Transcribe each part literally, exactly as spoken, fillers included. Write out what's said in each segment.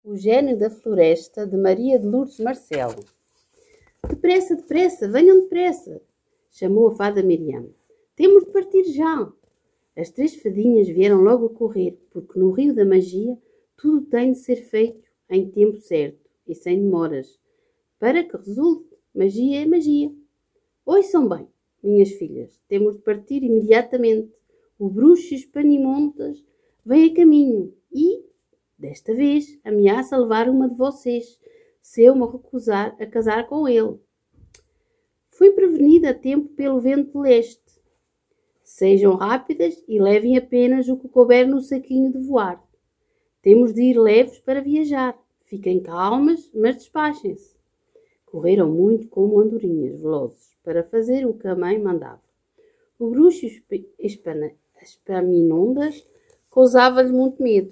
O Gênio da Floresta, de Maria de Lourdes Marcelo. Depressa, depressa, venham depressa, chamou a fada Miriam. Temos de partir já. As três fadinhas vieram logo a correr, porque no rio da magia tudo tem de ser feito em tempo certo e sem demoras. Para que resulte, magia é magia. Ouçam bem, minhas filhas, temos de partir imediatamente. O bruxo Espanimondas vem a caminho e, desta vez, ameaça levar uma de vocês, se eu me recusar a casar com ele. Fui prevenida a tempo pelo vento de leste. Sejam rápidas e levem apenas o que couber no saquinho de voar. Temos de ir leves para viajar. Fiquem calmas, mas despachem-se. Correram muito como andorinhas velozes para fazer o que a mãe mandava. O bruxo Espaminondas causava-lhe muito medo.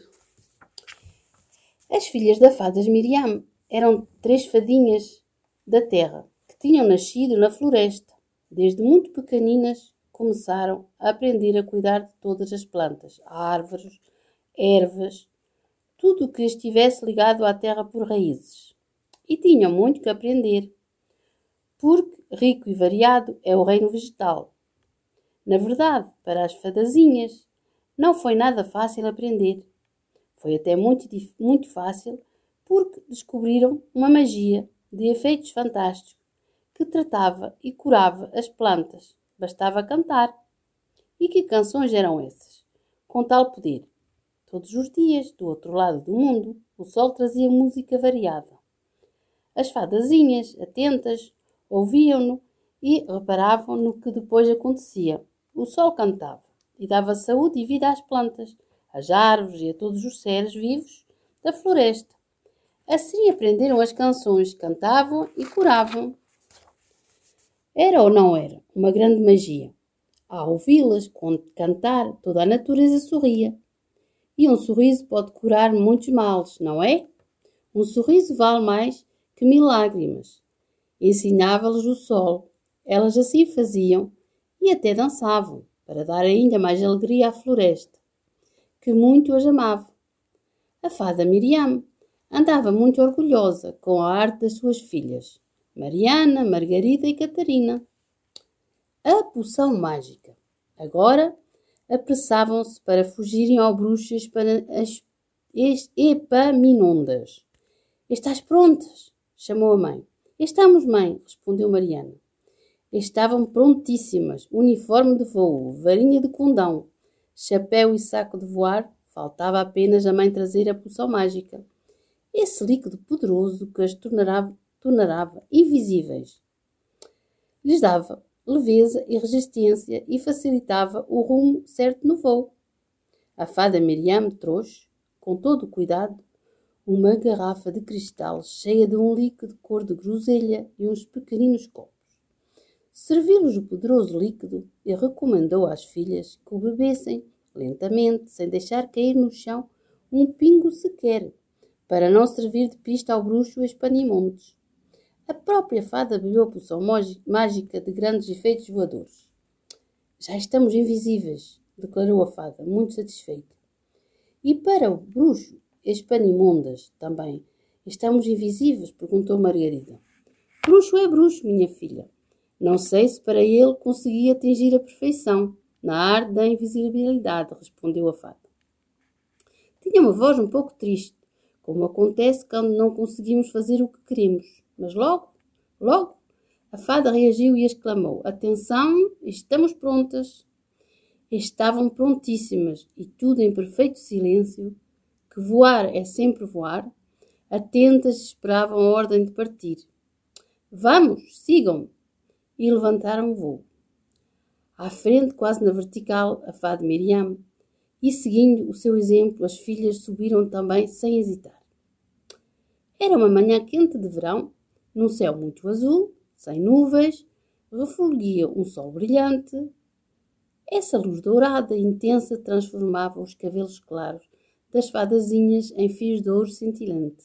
As filhas da fada Miriam eram três fadinhas da terra que tinham nascido na floresta. Desde muito pequeninas começaram a aprender a cuidar de todas as plantas, árvores, ervas, tudo o que estivesse ligado à terra por raízes. E tinham muito que aprender, porque rico e variado é o reino vegetal. Na verdade, para as fadazinhas, não foi nada fácil aprender. Foi até muito, muito fácil, porque descobriram uma magia de efeitos fantásticos que tratava e curava as plantas. Bastava cantar. E que canções eram essas? Com tal poder. Todos os dias, do outro lado do mundo, o sol trazia música variada. As fadazinhas, atentas, ouviam-no e reparavam no que depois acontecia. O sol cantava e dava saúde e vida às plantas, às árvores e a todos os seres vivos da floresta. Assim aprenderam as canções, cantavam e curavam. Era ou não era uma grande magia? Ao ouvi-las cantar, toda a natureza sorria. E um sorriso pode curar muitos males, não é? Um sorriso vale mais que mil lágrimas. Ensinava-lhes o sol. Elas assim faziam e até dançavam, para dar ainda mais alegria à floresta, que muito as amava. A fada Miriam andava muito orgulhosa com a arte das suas filhas, Mariana, Margarida e Catarina. A poção mágica. Agora apressavam-se para fugirem ao bruxo Epaminondas. Estás prontas? Chamou a mãe. Estamos, mãe, respondeu Mariana. Estavam prontíssimas, uniforme de voo, varinha de condão, chapéu e saco de voar. Faltava apenas a mãe trazer a poção mágica. Esse líquido poderoso que as tornava, tornava invisíveis. Lhes dava leveza e resistência e facilitava o rumo certo no voo. A fada Miriam trouxe, com todo o cuidado, uma garrafa de cristal cheia de um líquido de cor de groselha e uns pequeninos copos. Serviu-lhes o poderoso líquido e recomendou às filhas que o bebessem lentamente, sem deixar cair no chão um pingo sequer, para não servir de pista ao bruxo Espanimondes. A própria fada bebeu a poção mágica de grandes efeitos voadores. Já estamos invisíveis, declarou a fada, muito satisfeita. E para o bruxo Espanimondas também. Estamos invisíveis? Perguntou Margarida. Bruxo é bruxo, minha filha. Não sei se para ele consegui atingir a perfeição na arte da invisibilidade, respondeu a fada. Tinha uma voz um pouco triste, como acontece quando não conseguimos fazer o que queremos. Mas logo, logo, a fada reagiu e exclamou: atenção, estamos prontas. Estavam prontíssimas e tudo em perfeito silêncio, que voar é sempre voar. Atentas esperavam a ordem de partir. Vamos, sigam! E levantaram o voo. À frente, quase na vertical, a fada Miriam, e seguindo o seu exemplo, as filhas subiram também sem hesitar. Era uma manhã quente de verão, num céu muito azul, sem nuvens, refulgia um sol brilhante. Essa luz dourada e intensa transformava os cabelos claros das fadazinhas em fios de ouro cintilante.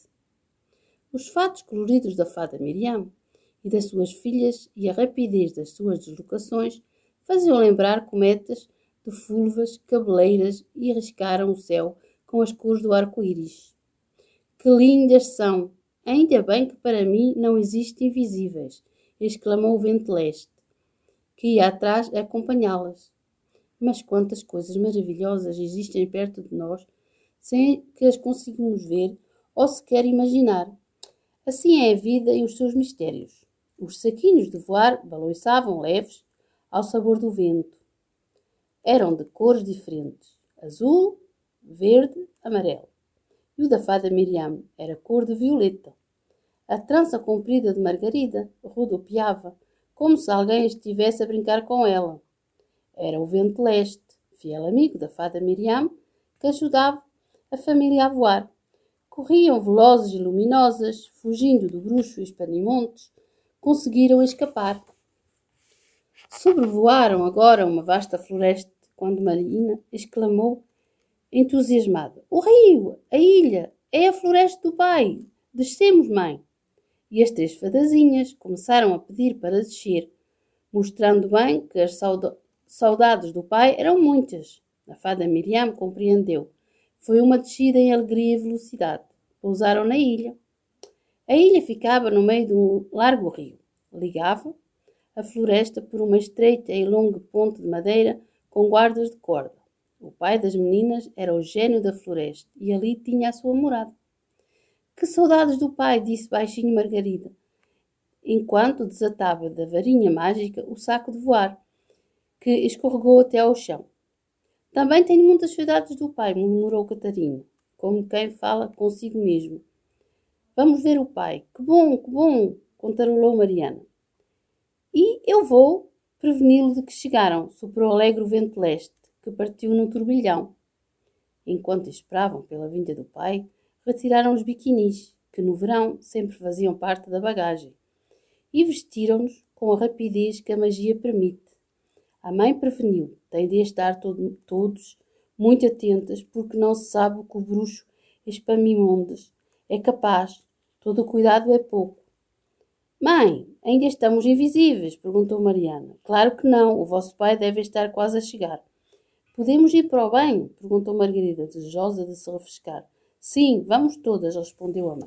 Os fatos coloridos da fada Miriam e das suas filhas e a rapidez das suas deslocações faziam lembrar cometas de fulvas cabeleiras e riscaram o céu com as cores do arco-íris. Que lindas são! Ainda bem que para mim não existem invisíveis, exclamou o vento leste, que ia atrás a acompanhá-las. Mas quantas coisas maravilhosas existem perto de nós, sem que as conseguimos ver ou sequer imaginar. Assim é a vida e os seus mistérios. Os saquinhos de voar balançavam leves ao sabor do vento. Eram de cores diferentes, azul, verde, amarelo. E o da fada Miriam era cor de violeta. A trança comprida de Margarida rodopiava, como se alguém estivesse a brincar com ela. Era o vento leste, fiel amigo da fada Miriam, que ajudava a família a voar. Corriam velozes e luminosas, fugindo do bruxo e espanimontes, conseguiram escapar. Sobrevoaram agora uma vasta floresta, quando Marina exclamou, entusiasmada: "O rio! A ilha! É a floresta do pai! Descemos, mãe!" E as três fadazinhas começaram a pedir para descer, mostrando bem que as saudades do pai eram muitas. A fada Miriam compreendeu. Foi uma descida em alegria e velocidade. Pousaram na ilha. A ilha ficava no meio de um largo rio. Ligava a floresta por uma estreita e longa ponte de madeira com guardas de corda. O pai das meninas era o gênio da floresta e ali tinha a sua morada. Que saudades do pai, disse baixinho Margarida, enquanto desatava da varinha mágica o saco de voar, que escorregou até ao chão. Também tenho muitas saudades do pai, murmurou Catarina, como quem fala consigo mesmo. Vamos ver o pai. Que bom, que bom, cantarolou Mariana. E eu vou preveni-lo de que chegaram, soprou alegre o vento leste, que partiu num turbilhão. Enquanto esperavam pela vinda do pai, retiraram os biquinis, que no verão sempre faziam parte da bagagem, e vestiram-nos com a rapidez que a magia permite. A mãe preveniu, têm de estar todo, todos muito atentas, porque não se sabe o que o bruxo Espamimondes é capaz. Todo o cuidado é pouco. Mãe, ainda estamos invisíveis? Perguntou Mariana. Claro que não, o vosso pai deve estar quase a chegar. Podemos ir para o banho? Perguntou Margarida, desejosa de se refrescar. Sim, vamos todas, respondeu a mãe.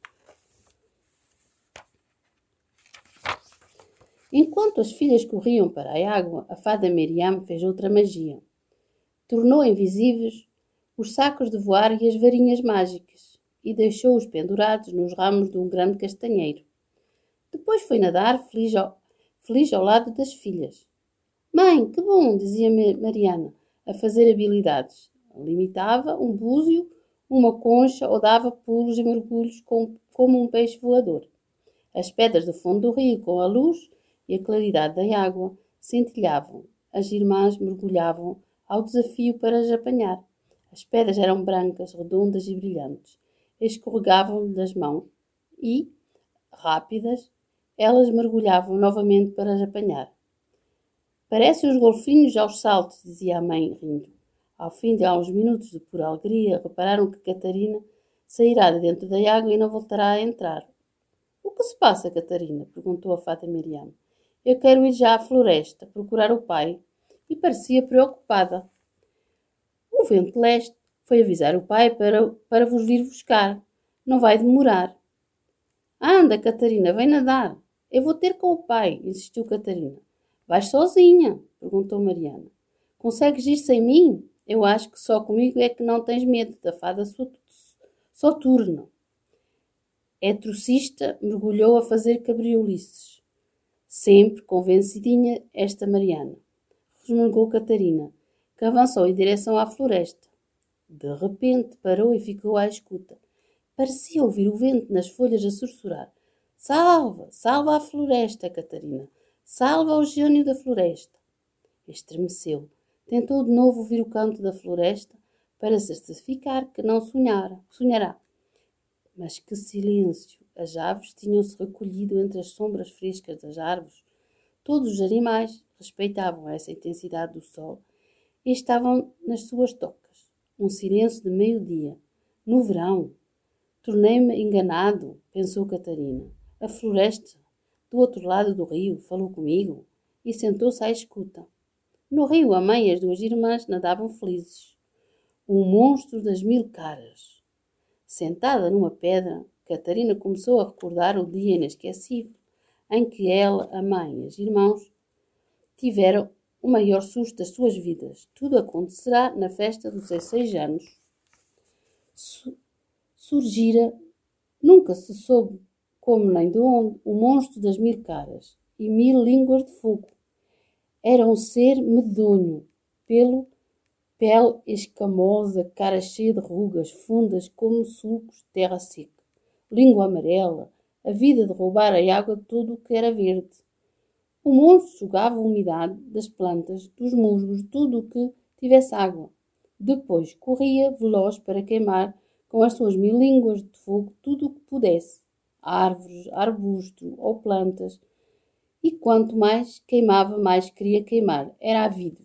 Enquanto as filhas corriam para a água, a fada Miriam fez outra magia. Tornou invisíveis os sacos de voar e as varinhas mágicas e deixou-os pendurados nos ramos de um grande castanheiro. Depois foi nadar, feliz ao, feliz ao lado das filhas. Mãe, que bom, dizia Mariana, a fazer habilidades. Limitava um búzio, uma concha ou dava pulos e mergulhos com, como um peixe voador. As pedras do fundo do rio, com a luz e a claridade da água, centilhavam. As irmãs mergulhavam ao desafio para as apanhar. As pedras eram brancas, redondas e brilhantes. Escorregavam-lhe das mãos e, rápidas, elas mergulhavam novamente para as apanhar. Parecem os golfinhos aos saltos, dizia a mãe, rindo. Ao fim de alguns minutos de pura alegria, repararam que Catarina sairá de dentro da água e não voltará a entrar. O que se passa, Catarina? Perguntou a fada Miriam. Eu quero ir já à floresta, procurar o pai. E parecia preocupada. O vento leste foi avisar o pai para, para vos vir buscar. Não vai demorar. Anda, Catarina, vem nadar. Eu vou ter com o pai, insistiu Catarina. Vais sozinha? Perguntou Mariana. Consegues ir sem mim? Eu acho que só comigo é que não tens medo da fada soturna. É trocista, mergulhou a fazer cabriolices. Sempre convencidinha esta Mariana. Resmungou Catarina, que avançou em direção à floresta. De repente parou e ficou à escuta. Parecia ouvir o vento nas folhas a sussurrar. Salva, salva a floresta, Catarina. Salva o gênio da floresta. Estremeceu. Tentou de novo ouvir o canto da floresta para certificar que não sonhara, sonhará. Mas que silêncio! As aves tinham-se recolhido entre as sombras frescas das árvores. Todos os animais respeitavam essa intensidade do sol e estavam nas suas tocas. Um silêncio de meio-dia. No verão. Tornei-me enganado, pensou Catarina. A floresta, do outro lado do rio, falou comigo e sentou-se à escuta. No rio, a mãe e as duas irmãs nadavam felizes. O monstro das mil caras. Sentada numa pedra, Catarina começou a recordar o dia inesquecível em que ela, a mãe e os irmãos tiveram o maior susto das suas vidas. Tudo acontecerá na festa dos dezesseis anos. Surgira, nunca se soube como nem de onde, o monstro das mil caras e mil línguas de fogo. Era um ser medonho, pelo, pele escamosa, cara cheia de rugas fundas como sulcos de terra seca, língua amarela, a vida de roubar a água de tudo o que era verde. O monstro sugava a umidade das plantas, dos musgos, de tudo o que tivesse água. Depois corria veloz para queimar com as suas mil línguas de fogo tudo o que pudesse, árvores, arbustos ou plantas. E quanto mais queimava, mais queria queimar. Era a vida.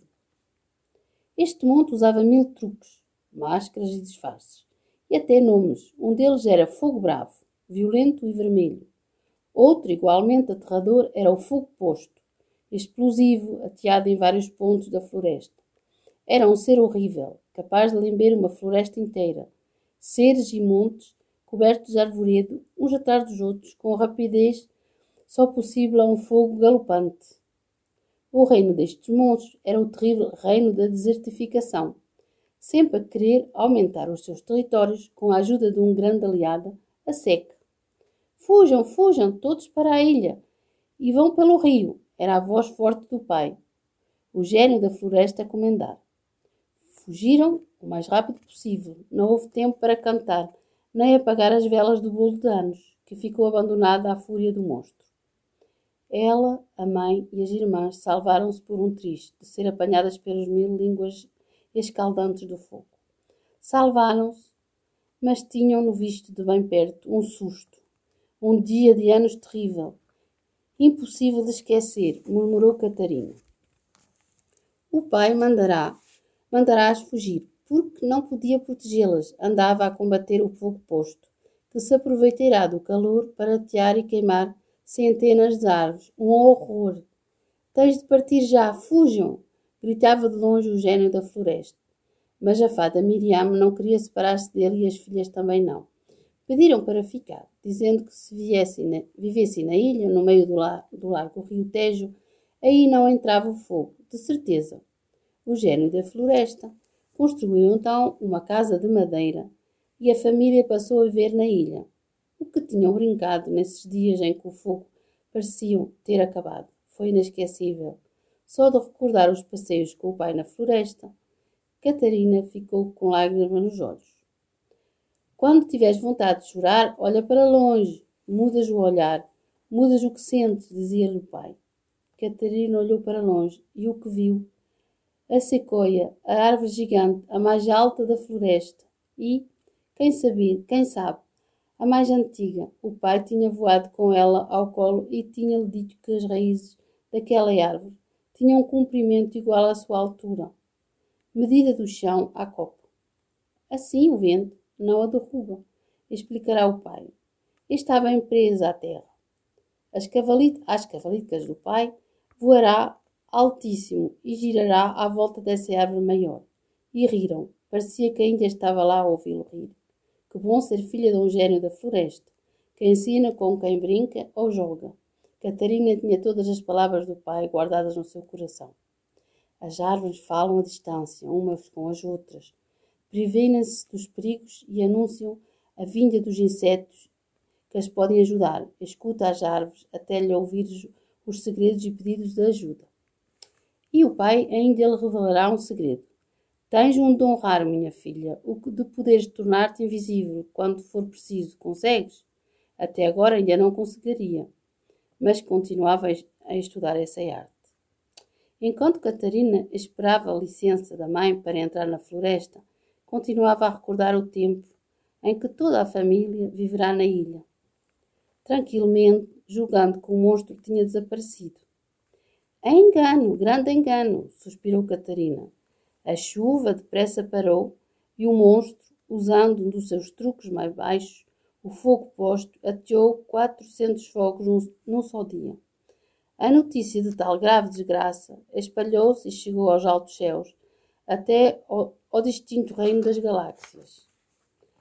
Este monte usava mil truques, máscaras e disfarces, e até nomes. Um deles era Fogo Bravo, violento e vermelho. Outro, igualmente aterrador, era o Fogo Posto, explosivo, ateado em vários pontos da floresta. Era um ser horrível, capaz de lamber uma floresta inteira. Seres e montes, cobertos de arvoredo, uns atrás dos outros, com rapidez só possível a um fogo galopante. O reino destes monstros era o terrível reino da desertificação, sempre a querer aumentar os seus territórios com a ajuda de um grande aliado, a seca. Fujam, fujam, todos para a ilha, e vão pelo rio, era a voz forte do pai, o gênio da floresta a comandar. Fugiram o mais rápido possível, não houve tempo para cantar, nem apagar as velas do bolo de anos, que ficou abandonada à fúria do monstro. Ela, a mãe e as irmãs salvaram-se por um triz de ser apanhadas pelas mil línguas escaldantes do fogo. Salvaram-se, mas tinham-no visto de bem perto um susto, um dia de anos terrível, impossível de esquecer, murmurou Catarina. O pai mandará, mandará-as fugir, porque não podia protegê-las, andava a combater o fogo posto, que se aproveitará do calor para atear e queimar centenas de árvores. Um horror! Tens de partir já, fujam! Gritava de longe o gênio da floresta. Mas a fada Miriam não queria separar-se dele e as filhas também não. Pediram para ficar, dizendo que se viessem na, vivessem na ilha, no meio do, la, do largo rio Tejo, aí não entrava o fogo, de certeza. O gênio da floresta construiu então uma casa de madeira e a família passou a viver na ilha. O que tinham brincado nesses dias em que o fogo parecia ter acabado foi inesquecível. Só de recordar os passeios com o pai na floresta, Catarina ficou com lágrimas nos olhos. Quando tiveres vontade de chorar, olha para longe, mudas o olhar, mudas o que sentes, dizia-lhe o pai. Catarina olhou para longe e o que viu? A sequoia, a árvore gigante, a mais alta da floresta e, quem sabia, quem sabe, a mais antiga. O pai tinha voado com ela ao colo e tinha-lhe dito que as raízes daquela árvore tinham um comprimento igual à sua altura, medida do chão à copa. Assim o vento não a derruba, explicará o pai. Está bem presa à terra. As, cavalita, as cavalicas do pai voará altíssimo e girará à volta dessa árvore maior. E riram. Parecia que ainda estava lá a ouvi-lo rir. Que bom ser filha de um gênio da floresta, que ensina com quem brinca ou joga. Catarina tinha todas as palavras do pai guardadas no seu coração. As árvores falam à distância, umas com as outras. Previnem-se dos perigos e anunciam a vinda dos insetos que as podem ajudar. Escuta as árvores até lhe ouvires os segredos e pedidos de ajuda. E o pai ainda lhe revelará um segredo. Tens um dom raro, minha filha, o de poderes tornar-te invisível quando for preciso. Consegues? Até agora ainda não conseguiria, mas continuava a estudar essa arte. Enquanto Catarina esperava a licença da mãe para entrar na floresta, continuava a recordar o tempo em que toda a família viverá na ilha, tranquilamente, julgando que o monstro tinha desaparecido. É engano, grande engano, suspirou Catarina. A chuva depressa parou e o monstro, usando um dos seus truques mais baixos, o fogo posto, ateou quatrocentos fogos num, num só dia. A notícia de tal grave desgraça espalhou-se e chegou aos altos céus, até ao, ao distinto reino das galáxias.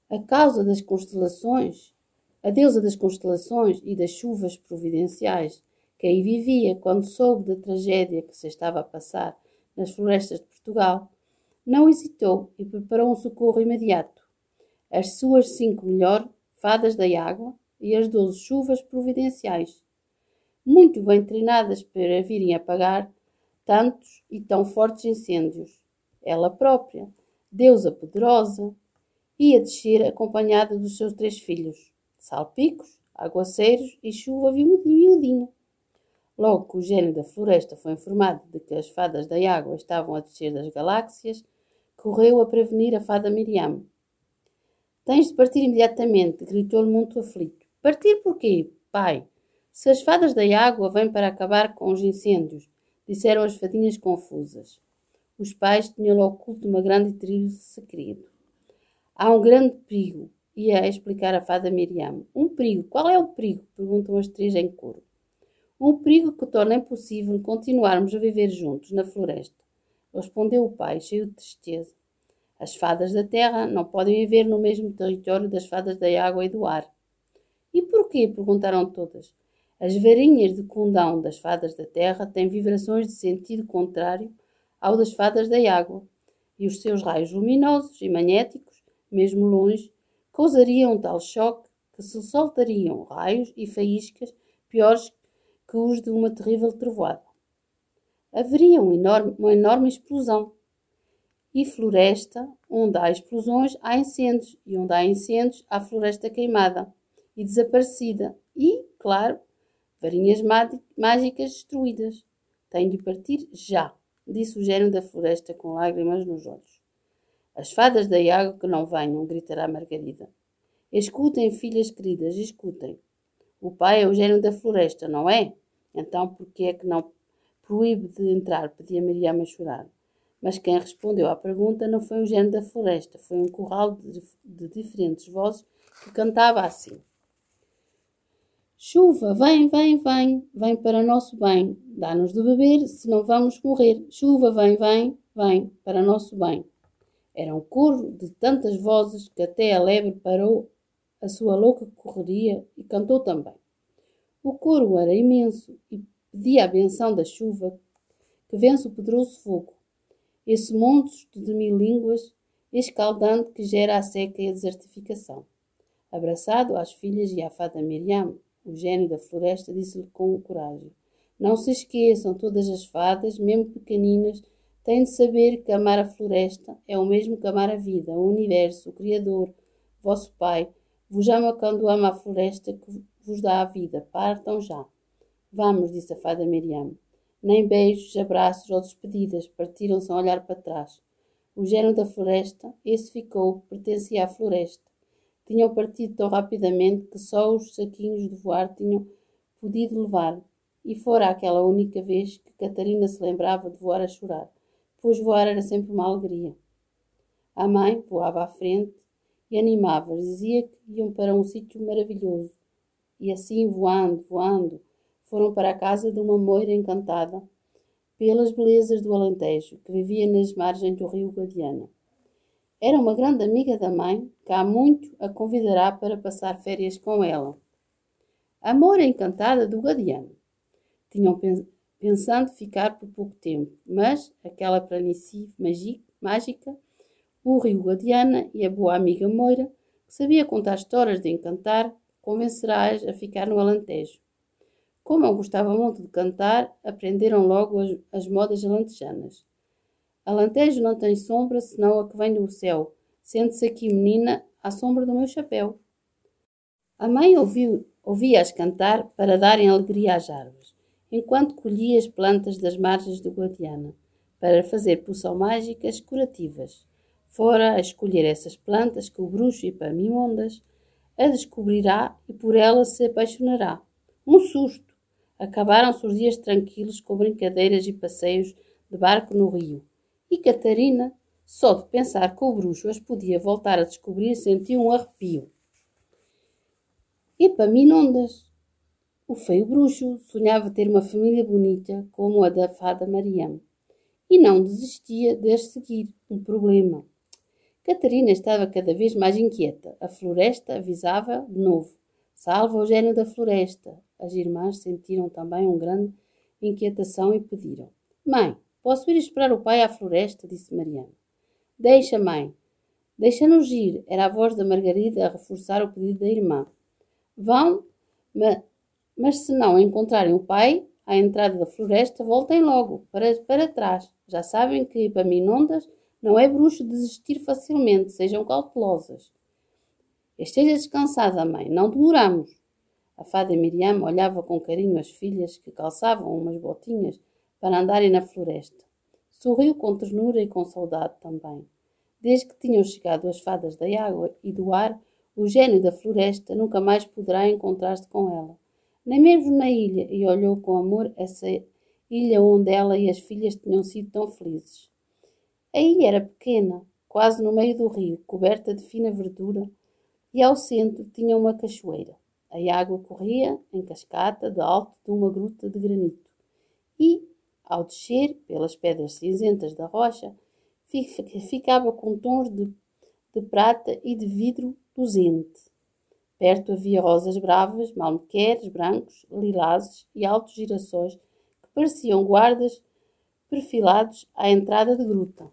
A causa das constelações, a deusa das constelações e das chuvas providenciais, que aí vivia quando soube da tragédia que se estava a passar nas florestas de Portugal, não hesitou e preparou um socorro imediato. As suas cinco melhores fadas da água e as doze chuvas providenciais, muito bem treinadas para virem apagar tantos e tão fortes incêndios. Ela própria, deusa poderosa, ia descer acompanhada dos seus três filhos, salpicos, aguaceiros e chuva miudinha. Logo que o gênio da floresta foi informado de que as fadas da água estavam a descer das galáxias, correu a prevenir a fada Miriam. Tens de partir imediatamente, gritou-lhe muito aflito. Partir por quê, pai? Se as fadas da água vêm para acabar com os incêndios, disseram as fadinhas confusas. Os pais tinham oculto uma grande e triste segredo. Há um grande perigo, ia a explicar a fada Miriam. Um perigo? Qual é o perigo? Perguntam as três em coro. Um perigo que torna impossível continuarmos a viver juntos na floresta, respondeu o pai, cheio de tristeza. As fadas da terra não podem viver no mesmo território das fadas da água e do ar. E porquê? Perguntaram todas. As varinhas de condão das fadas da terra têm vibrações de sentido contrário ao das fadas da água, e os seus raios luminosos e magnéticos, mesmo longe, causariam um tal choque que se soltariam raios e faíscas piores que os de uma terrível trovoada. Haveria um enorme, uma enorme explosão. E floresta, onde há explosões, há incêndios, e onde há incêndios, há floresta queimada e desaparecida, e, claro, varinhas mágicas destruídas. Tenho de partir já, disse o gênio da floresta com lágrimas nos olhos. As fadas da água que não venham, gritará Margarida. Escutem, filhas queridas, escutem. O pai é o gênio da floresta, não é? Então, por que é que não proíbe de entrar? Pedia Miriam a chorar. Mas quem respondeu à pergunta não foi o gênio da floresta, foi um curral de, de diferentes vozes que cantava assim. Chuva, vem, vem, vem, vem para nosso bem, dá-nos de beber, senão vamos morrer. Chuva, vem, vem, vem, para nosso bem. Era um coro de tantas vozes que até a lebre parou a sua louca correria e cantou também. O coro era imenso e pedia a benção da chuva que vence o poderoso fogo, esse monstro de mil línguas escaldante que gera a seca e a desertificação. Abraçado às filhas e à fada Miriam, o gênio da floresta disse-lhe com coragem: Não se esqueçam, todas as fadas, mesmo pequeninas, têm de saber que amar a floresta é o mesmo que amar a vida, o universo, o Criador, vosso Pai. Vos ama quando ama a floresta que vos dá a vida. Partam já. Vamos, disse a fada Miriam. Nem beijos, abraços ou despedidas, partiram sem olhar para trás. O gênio da floresta, esse ficou, pertencia à floresta. Tinham partido tão rapidamente que só os saquinhos de voar tinham podido levar, e fora aquela única vez que Catarina se lembrava de voar a chorar, pois voar era sempre uma alegria. A mãe voava à frente e animava-os, dizia que iam para um sítio maravilhoso, e assim, voando, voando, foram para a casa de uma moira encantada pelas belezas do Alentejo, que vivia nas margens do rio Guadiana. Era uma grande amiga da mãe, que há muito a convidará para passar férias com ela. A moira encantada do Guadiana. Tinham pensando ficar por pouco tempo, mas aquela planície mágica, o rio Guadiana e a boa amiga moira, que sabia contar histórias de encantar, convencerá-as a ficar no Alentejo. Como eu gostava muito de cantar, aprenderam logo as, as modas alentejanas. Alentejo não tem sombra, senão a que vem do céu. Sente-se aqui, menina, à sombra do meu chapéu. A mãe ouviu, ouvia-as cantar para darem alegria às árvores, enquanto colhia as plantas das margens do Guadiana, para fazer poção mágicas curativas. Fora a escolher essas plantas que o bruxo Epaminondas a descobrirá e por ela se apaixonará. Um susto! Acabaram-se os dias tranquilos com brincadeiras e passeios de barco no rio. E Catarina, só de pensar que o bruxo as podia voltar a descobrir, sentiu um arrepio. Epaminondas, o feio bruxo, sonhava ter uma família bonita como a da fada Mariam. E não desistia de as seguir. Um problema. Catarina estava cada vez mais inquieta. A floresta avisava de novo. Salva o gênio da floresta. As irmãs sentiram também uma grande inquietação e pediram. Mãe, posso ir esperar o pai à floresta? Disse Mariana. Deixa, mãe. Deixa-nos ir. Era a voz da Margarida a reforçar o pedido da irmã. Vão, mas, mas se não encontrarem o pai à entrada da floresta, voltem logo, para, para trás. Já sabem que Epaminondas não é bruxo de desistir facilmente. Sejam cautelosas. Esteja descansada, mãe. Não demoramos. A fada Miriam olhava com carinho as filhas que calçavam umas botinhas para andarem na floresta. Sorriu com ternura e com saudade também. Desde que tinham chegado as fadas da água e do ar, o gênio da floresta nunca mais poderá encontrar-se com ela. Nem mesmo na ilha, e olhou com amor essa ilha onde ela e as filhas tinham sido tão felizes. A ilha era pequena, quase no meio do rio, coberta de fina verdura, e ao centro tinha uma cachoeira. A água corria em cascata de alto de uma gruta de granito. E, ao descer pelas pedras cinzentas da rocha, ficava com tons de, de prata e de vidro luzente. Perto havia rosas bravas, malmequeres brancos, lilazes e altos girassóis que pareciam guardas perfilados à entrada de gruta.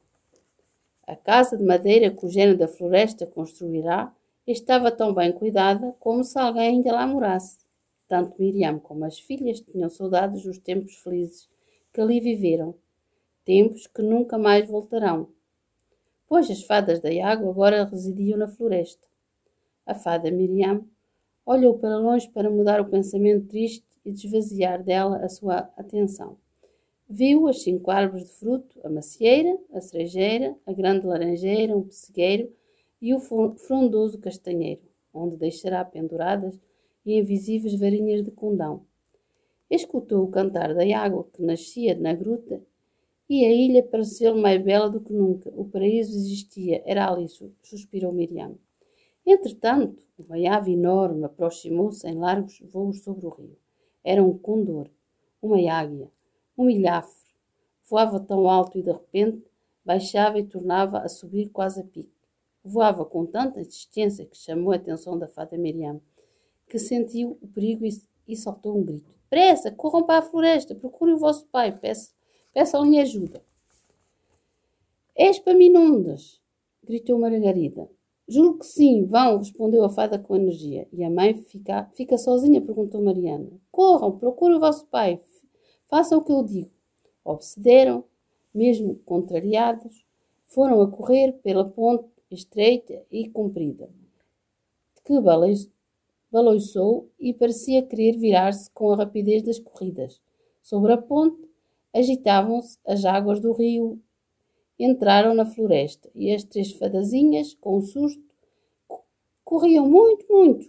A casa de madeira que o gênio da floresta construirá estava tão bem cuidada como se alguém ainda lá morasse. Tanto Miriam como as filhas tinham saudades dos tempos felizes que ali viveram, tempos que nunca mais voltarão, pois as fadas da água agora residiam na floresta. A fada Miriam olhou para longe para mudar o pensamento triste e desvaziar dela a sua atenção. Viu as cinco árvores de fruto, a macieira, a cerejeira, a grande laranjeira, um pessegueiro e o frondoso castanheiro, onde deixará penduradas e invisíveis varinhas de condão. Escutou o cantar da água que nascia na gruta e a ilha pareceu-lhe mais bela do que nunca. O paraíso existia, era ali, suspirou Miriam. Entretanto, uma ave enorme aproximou-se em largos voos sobre o rio. Era um condor, uma águia, um milhafre. Voava tão alto e de repente baixava e tornava a subir quase a pique. Voava com tanta insistência que chamou a atenção da fada Miriam, que sentiu o perigo e, e soltou um grito. Pressa, corram para a floresta, procurem o vosso pai, peçam-lhe ajuda. És Epaminondas, gritou Margarida. Juro que sim, vão, respondeu a fada com energia. E a mãe fica, fica sozinha, perguntou Mariana. Corram, procurem o vosso pai, façam o que eu digo. Obedeceram, mesmo contrariados, foram a correr pela ponte estreita e comprida, que baloiçou e parecia querer virar-se com a rapidez das corridas. Sobre a ponte agitavam-se as águas do rio. Entraram na floresta e as três fadazinhas, com um susto, corriam muito, muito.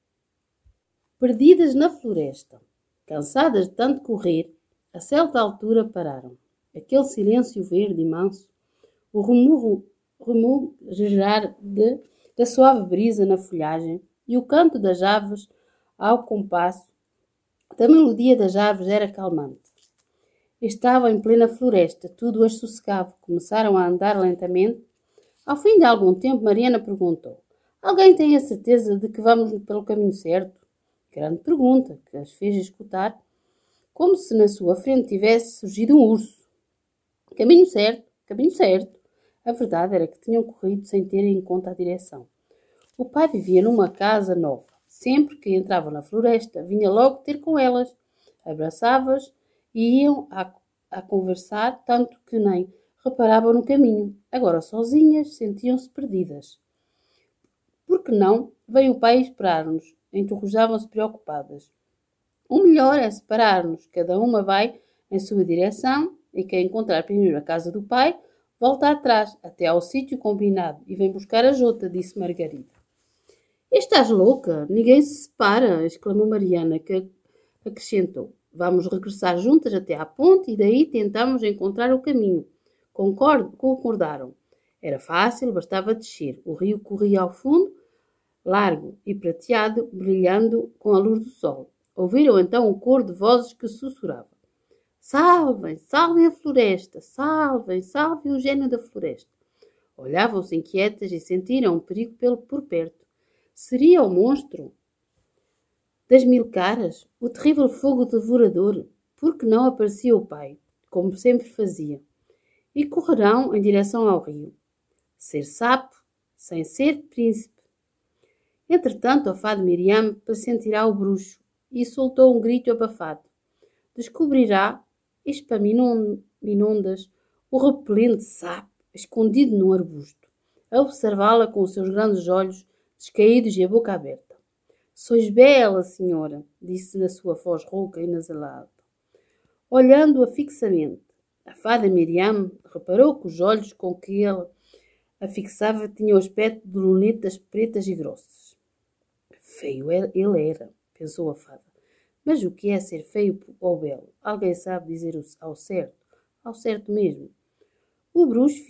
Perdidas na floresta, cansadas de tanto correr, a certa altura pararam. Aquele silêncio verde e manso, o rumor, rumorejar de, da suave brisa na folhagem e o canto das aves ao compasso da melodia das árvores era calmante. Estavam em plena floresta, tudo as sossegava. Começaram a andar lentamente. Ao fim de algum tempo, Mariana perguntou: Alguém tem a certeza de que vamos pelo caminho certo? Grande pergunta, que as fez escutar, como se na sua frente tivesse surgido um urso. Caminho certo, caminho certo. A verdade era que tinham corrido sem ter em conta a direção. O pai vivia numa casa nova. Sempre que entravam na floresta, vinha logo ter com elas, abraçava-as e iam a, a conversar, tanto que nem reparavam no caminho. Agora, sozinhas, sentiam-se perdidas. Por que não? Veio o pai esperar-nos. Interrogavam-se preocupadas. O melhor é separar-nos. Cada uma vai em sua direção e quem encontrar primeiro a casa do pai volta atrás, até ao sítio combinado e vem buscar a jota, disse Margarida. Estás louca? Ninguém se separa, exclamou Mariana, que acrescentou. Vamos regressar juntas até à ponte e daí tentamos encontrar o caminho. Concordo, concordaram. Era fácil, bastava descer. O rio corria ao fundo, largo e prateado, brilhando com a luz do sol. Ouviram então um coro de vozes que sussurrava. Salvem, salvem a floresta, salvem, salvem o gênio da floresta. Olhavam-se inquietas e sentiram um perigo pelo por perto. Seria o monstro das mil caras, o terrível fogo devorador? Porque não aparecia o pai, como sempre fazia, e correrão em direção ao rio. Ser sapo, sem ser príncipe. Entretanto, a fada Miriam pressentirá o bruxo e soltou um grito abafado. Descobrirá Epaminondas, o repelente sapo, escondido num arbusto, a observá-la com os seus grandes olhos descaídos e a boca aberta. Sois bela, senhora, disse na sua voz rouca e nasalada, olhando-a fixamente. A fada Miriam reparou que os olhos com que ele a fixava tinham o aspecto de lunetas pretas e grossas. Feio ele era, pensou a fada. Mas o que é ser feio ou belo? Alguém sabe dizer ao certo? Ao certo mesmo. O bruxo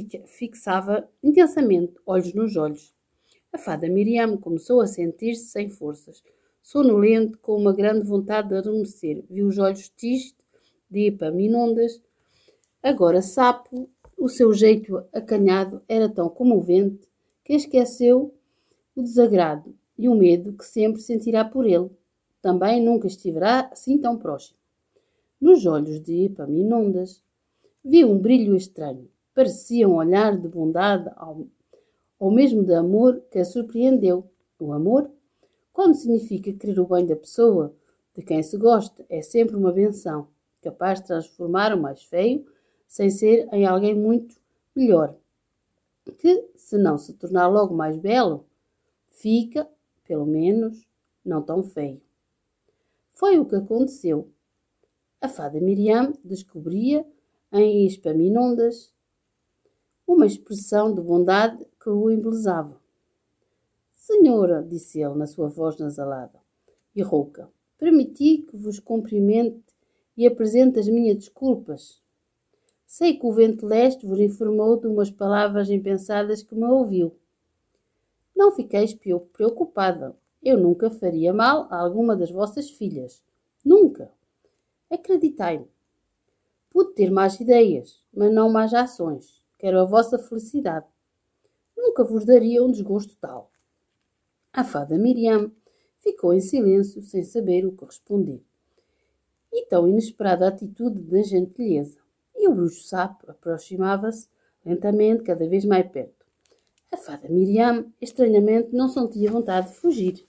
fixava intensamente, olhos nos olhos. A fada Miriam começou a sentir-se sem forças, sonolento, com uma grande vontade de adormecer. Viu os olhos tristes de Epaminondas. Agora sapo, o seu jeito acanhado era tão comovente que esqueceu o desagrado e o medo que sempre sentirá por ele. Também nunca estiverá assim tão próximo. Nos olhos de Epaminondas viu um brilho estranho. Parecia um olhar de bondade ao, ou mesmo de amor que a surpreendeu. O amor, quando significa querer o bem da pessoa de quem se gosta, é sempre uma benção, capaz de transformar o mais feio sem ser em alguém muito melhor, que, se não se tornar logo mais belo, fica, pelo menos, não tão feio. Foi o que aconteceu. A fada Miriam descobria em Epaminondas uma expressão de bondade que o embelezava. Senhora, disse ele na sua voz nasalada e rouca, permiti que vos cumprimente e apresente as minhas desculpas. Sei que o vento leste vos informou de umas palavras impensadas que me ouviu. Não fiqueis preocupada. Eu nunca faria mal a alguma das vossas filhas. Nunca. Acreditai-me. Pude ter más ideias, mas não más ações. Quero a vossa felicidade. Nunca vos daria um desgosto tal. A fada Miriam ficou em silêncio, sem saber o que responder. E tão inesperada atitude da gentileza. E o bruxo sapo aproximava-se lentamente, cada vez mais perto. A fada Miriam, estranhamente, não sentia vontade de fugir.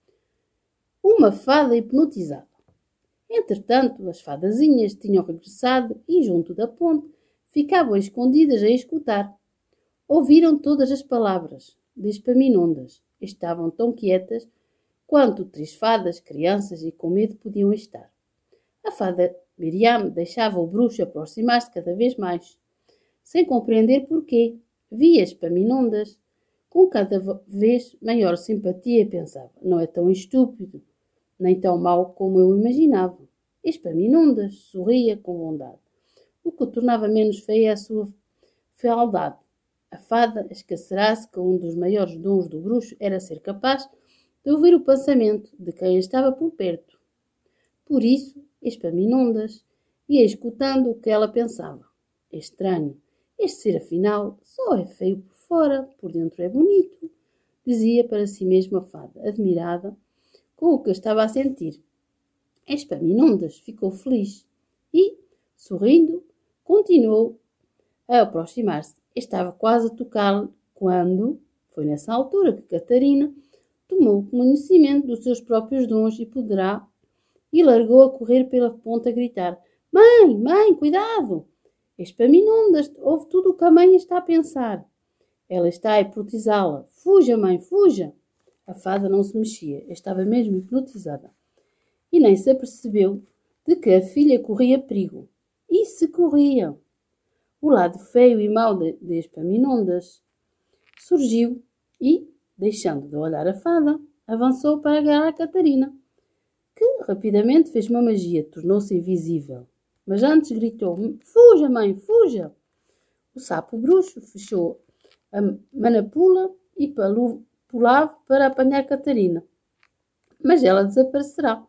Uma fada hipnotizada. Entretanto, as fadazinhas tinham regressado e, junto da ponte, ficavam escondidas a escutar. Ouviram todas as palavras de Epaminondas. Estavam tão quietas quanto três fadas, crianças e com medo podiam estar. A fada Miriam deixava o bruxo aproximar-se cada vez mais, sem compreender porquê. Via Epaminondas com cada vez maior simpatia e pensava, não é tão estúpido, nem tão mau como eu imaginava. Epaminondas sorria com bondade, o que tornava menos feia a sua fealdade. A fada esquecerá-se que um dos maiores dons do bruxo era ser capaz de ouvir o pensamento de quem estava por perto. Por isso, Epaminondas ia escutando o que ela pensava. É estranho, este ser afinal só é feio por fora, por dentro é bonito, dizia para si mesma a fada, admirada com o que estava a sentir. Epaminondas ficou feliz e, sorrindo, continuou a aproximar-se. Estava quase a tocá-lo quando, foi nessa altura que Catarina tomou conhecimento dos seus próprios dons e poderá e largou a correr pela ponta a gritar: Mãe, mãe, cuidado! Epaminondas ouve tudo o que a mãe está a pensar. Ela está a hipnotizá-la. Fuja, mãe, fuja! A fada não se mexia, estava mesmo hipnotizada. E nem se apercebeu de que a filha corria perigo. E se corria? O lado feio e mau de, de Epaminondas surgiu e, deixando de olhar a fada, avançou para agarrar a Catarina, que rapidamente fez uma magia, tornou-se invisível. Mas antes gritou: Fuja, mãe, fuja! O sapo bruxo fechou a manapula e pulava para apanhar Catarina. Mas ela desaparecerá.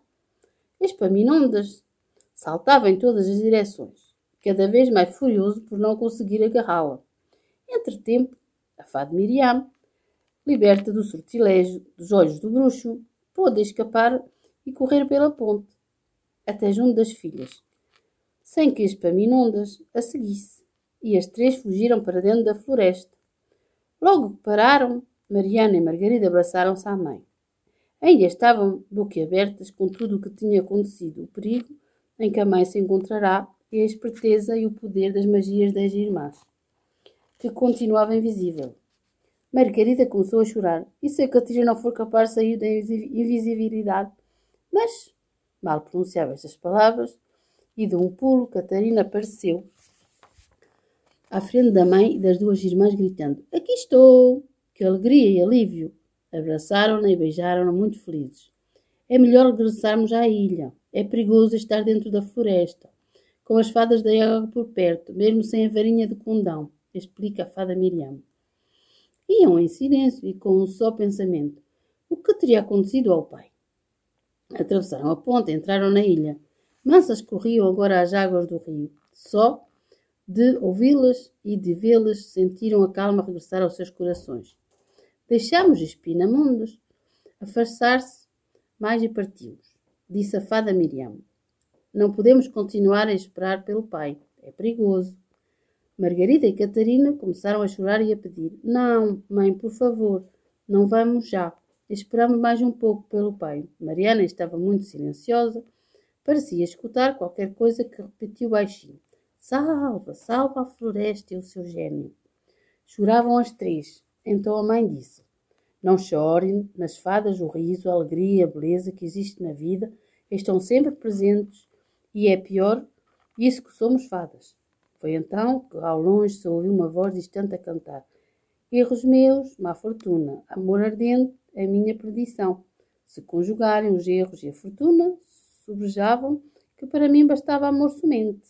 Epaminondas saltava em todas as direções, cada vez mais furioso por não conseguir agarrá-la. Entretempo, A fada Miriam, liberta do sortilégio dos olhos do bruxo, pôde escapar e correr pela ponte, até junto das filhas, sem que Epaminondas a seguisse, e as três fugiram para dentro da floresta. Logo que pararam, Mariana e Margarida abraçaram-se à mãe. Ainda estavam boquiabertas com tudo o que tinha acontecido, o perigo em que a mãe se encontrará e a esperteza e o poder das magias das irmãs, que continuava invisível. Margarida começou a chorar, e se a Catarina não for capaz de sair da invisibilidade? Mas, mal pronunciava estas palavras, e de um pulo, Catarina apareceu à frente da mãe e das duas irmãs, gritando: "Aqui estou!" Que alegria e alívio! Abraçaram-na e beijaram-na muito felizes. "É melhor regressarmos à ilha. É perigoso estar dentro da floresta, com as fadas da água por perto, mesmo sem a varinha de condão", explica a fada Miriam. Iam em silêncio e com um só pensamento: o que teria acontecido ao pai? Atravessaram a ponte e entraram na ilha. Mansas corriam agora as águas do rio. Só de ouvi-las e de vê-las sentiram a calma regressar aos seus corações. "Deixamos Espinamundos afastar-se mais e partimos", disse a fada Miriam. "Não podemos continuar a esperar pelo pai. É perigoso." Margarida e Catarina começaram a chorar e a pedir: "Não, mãe, por favor, não vamos já. Esperamos mais um pouco pelo pai." Mariana estava muito silenciosa. Parecia escutar qualquer coisa que repetiu baixinho: "Salva, salva a floresta e o seu gênio." Choravam as três. Então a mãe disse: "Não chorem, nas fadas o riso, a alegria e a beleza que existe na vida estão sempre presentes, e é pior isso que somos fadas." Foi então que ao longe se ouviu uma voz distante a cantar: "Erros meus, má fortuna, amor ardente, é minha perdição. Se conjugarem os erros e a fortuna, sobrejavam que para mim bastava amor somente."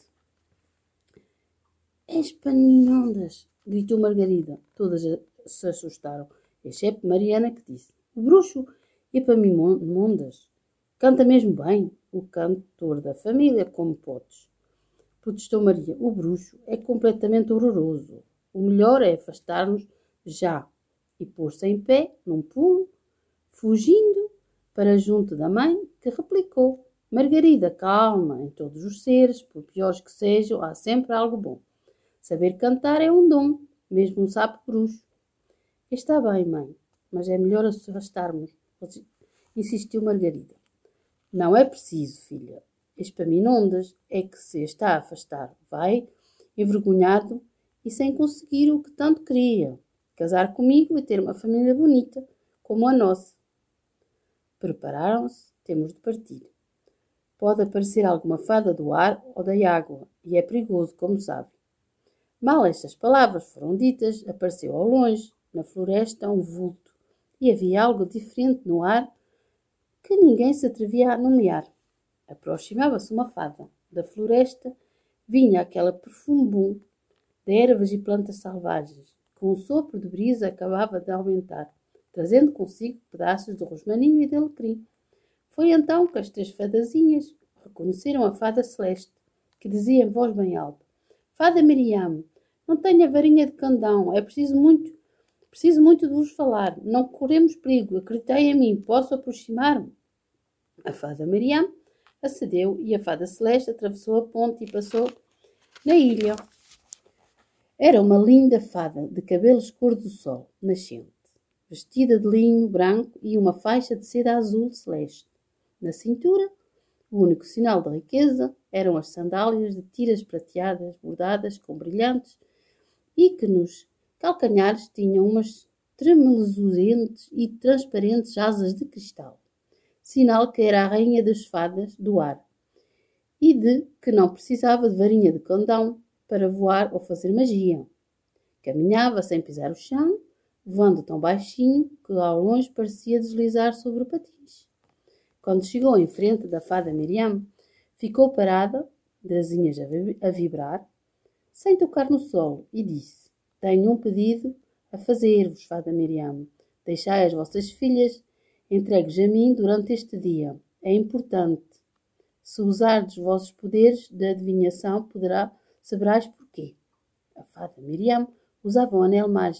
"Epaminondas!" gritou Margarida. Todas se assustaram, exceto Mariana, que disse: "O bruxo Epaminondas canta mesmo bem, o cantor da família, como podes." Protestou Maria: "O bruxo é completamente horroroso. O melhor é afastar-nos já." E pôs-se em pé, num pulo, fugindo para junto da mãe, que replicou: "Margarida, calma, em todos os seres, por piores que sejam, há sempre algo bom. Saber cantar é um dom, mesmo um sapo bruxo." "Está bem, mãe, mas é melhor afastarmos", insistiu Margarida. "Não é preciso, filha. Epaminondas é que se está a afastar. Vai, envergonhado e sem conseguir o que tanto queria: casar comigo e ter uma família bonita, como a nossa." Prepararam-se. "Temos de partir. Pode aparecer alguma fada do ar ou da água, e é perigoso, como sabe." Mal estas palavras foram ditas, apareceu ao longe, na floresta, um vulto, e havia algo diferente no ar que ninguém se atrevia a nomear. Aproximava-se uma fada. Da floresta vinha aquele perfume bom de ervas e plantas selvagens, que um sopro de brisa acabava de aumentar, trazendo consigo pedaços de rosmaninho e de alecrim. Foi então que as três fadazinhas reconheceram a fada celeste, que dizia em voz bem alta: "Fada Miriam, não tenho a varinha de candão, é preciso muito, preciso muito de vos falar. Não corremos perigo, acreditai em mim, posso aproximar-me." A fada Miriam acedeu e a fada celeste atravessou a ponte e passou na ilha. Era uma linda fada, de cabelos cor do sol nascente, vestida de linho branco e uma faixa de seda azul celeste. Na cintura, o único sinal de riqueza eram as sandálias de tiras prateadas, bordadas com brilhantes, e que nos calcanhares tinham umas tremeluzentes e transparentes asas de cristal, sinal que era a rainha das fadas do ar, e de que não precisava de varinha de condão para voar ou fazer magia. Caminhava sem pisar o chão, voando tão baixinho que ao longe parecia deslizar sobre patins. Quando chegou em frente da fada Miriam, ficou parada, de asinhas a vibrar, sem tocar no solo, e disse: "Tenho um pedido a fazer-vos, fada Miriam. Deixai as vossas filhas entregues a mim durante este dia. É importante. Se usardes os vossos poderes de adivinhação, poderá, saberás porquê." A fada Miriam usava um anel mágico,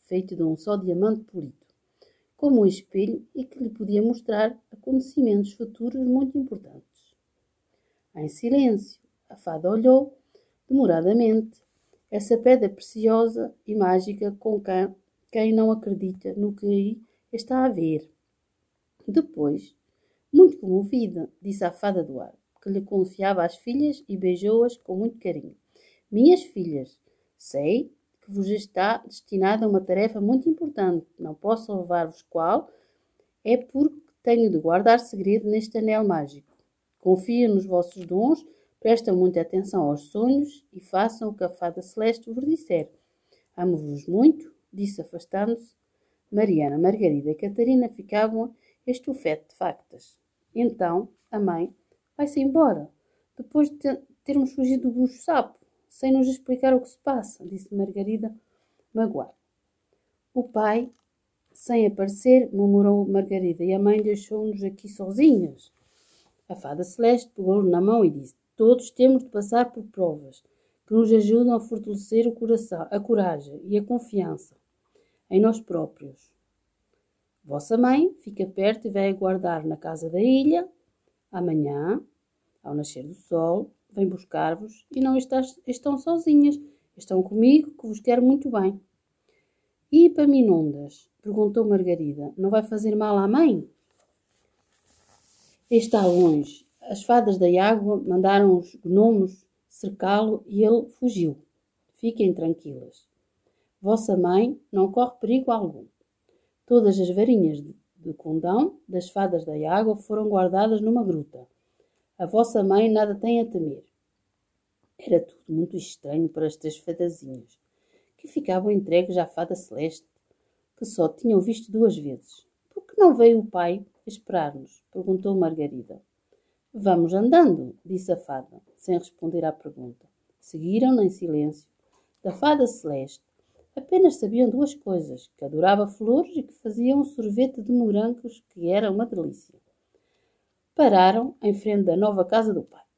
feito de um só diamante polido, como um espelho e que lhe podia mostrar acontecimentos futuros muito importantes. Em silêncio, a fada olhou, demoradamente, essa pedra preciosa e mágica com quem, quem não acredita no que aí está a ver. Depois, muito comovida, disse à fada do ar, que lhe confiava as filhas e beijou-as com muito carinho. Minhas filhas, sei que vos está destinada uma tarefa muito importante. Não posso levar-vos qual, é porque tenho de guardar segredo neste anel mágico. Confiem nos vossos dons, prestem muita atenção aos sonhos e façam o que a fada celeste vos disser. Amo-vos muito, disse afastando-se. Mariana, Margarida e Catarina ficavam estufete de factas. Então, a mãe vai-se embora, depois de termos fugido do bucho-sapo, sem nos explicar o que se passa, disse Margarida, magoada. O pai, sem aparecer, murmurou Margarida, e a mãe deixou-nos aqui sozinhas. A fada celeste pegou-lhe na mão e disse, todos temos de passar por provas que nos ajudam a fortalecer o coração, a coragem e a confiança em nós próprios. Vossa mãe fica perto e vai aguardar na casa da ilha. Amanhã, ao nascer do sol, vem buscar-vos e não estás, estão sozinhas. Estão comigo, que vos quero muito bem. E Epaminondas? Perguntou Margarida. Não vai fazer mal à mãe? Está longe. As fadas da água mandaram os gnomos cercá-lo e ele fugiu. Fiquem tranquilas. Vossa mãe não corre perigo algum. Todas as varinhas de condão das fadas da água foram guardadas numa gruta. A vossa mãe nada tem a temer. Era tudo muito estranho para as três fadazinhas, que ficavam entregues à fada celeste, que só tinham visto duas vezes. Por que não veio o pai esperar-nos? Perguntou Margarida. Vamos andando, disse a fada, sem responder à pergunta. Seguiram-na em silêncio. Da fada celeste, apenas sabiam duas coisas, que adorava flores e que fazia um sorvete de morangos que era uma delícia. Pararam em frente da nova casa do pai.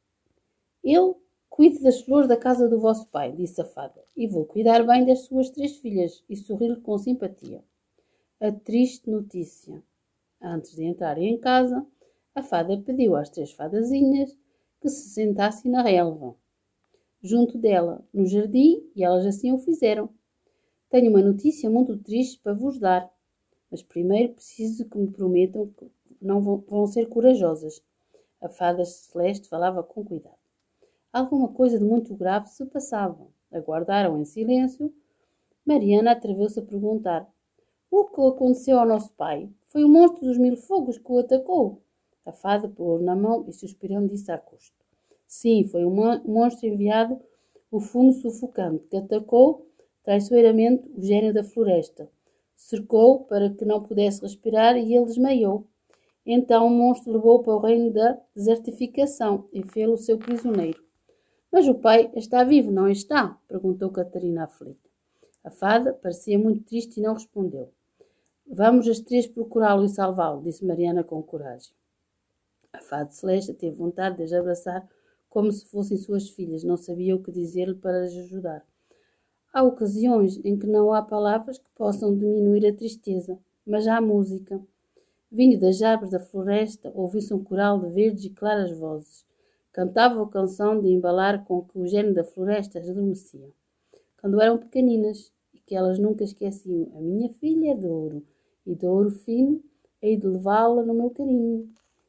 Eu cuido das flores da casa do vosso pai, disse a fada, e vou cuidar bem das suas três filhas, e sorri-lhe com simpatia. A triste notícia. Antes de entrarem em casa, a fada pediu às três fadazinhas que se sentassem na relva, junto dela, no jardim, e elas assim o fizeram. Tenho uma notícia muito triste para vos dar, mas primeiro preciso que me prometam que não vão, vão ser corajosas. A fada celeste falava com cuidado. Alguma coisa de muito grave se passava. Aguardaram em silêncio. Mariana atreveu-se a perguntar. O que aconteceu ao nosso pai? Foi o monstro dos mil fogos que o atacou. A fada pegou-o na mão e suspirando disse a custo. Sim, foi um monstro enviado, o fumo sufocante, que atacou traiçoeiramente o gênio da floresta. Cercou para que não pudesse respirar e ele desmaiou. Então o monstro levou-o para o reino da desertificação e fê-lo seu prisioneiro. Mas o pai está vivo, não está? Perguntou Catarina aflita. A fada parecia muito triste e não respondeu. Vamos as três procurá-lo e salvá-lo, disse Mariana com coragem. A fada celeste teve vontade de as abraçar como se fossem suas filhas. Não sabia o que dizer-lhe para as ajudar. Há ocasiões em que não há palavras que possam diminuir a tristeza, mas há música. Vindo das árvores da floresta, ouviu-se um coral de verdes e claras vozes. Cantavam a canção de embalar com que o gênio da floresta as adormecia. Quando eram pequeninas, e que elas nunca esqueciam, a minha filha é de ouro, e de ouro fino, hei de levá-la no meu carinho.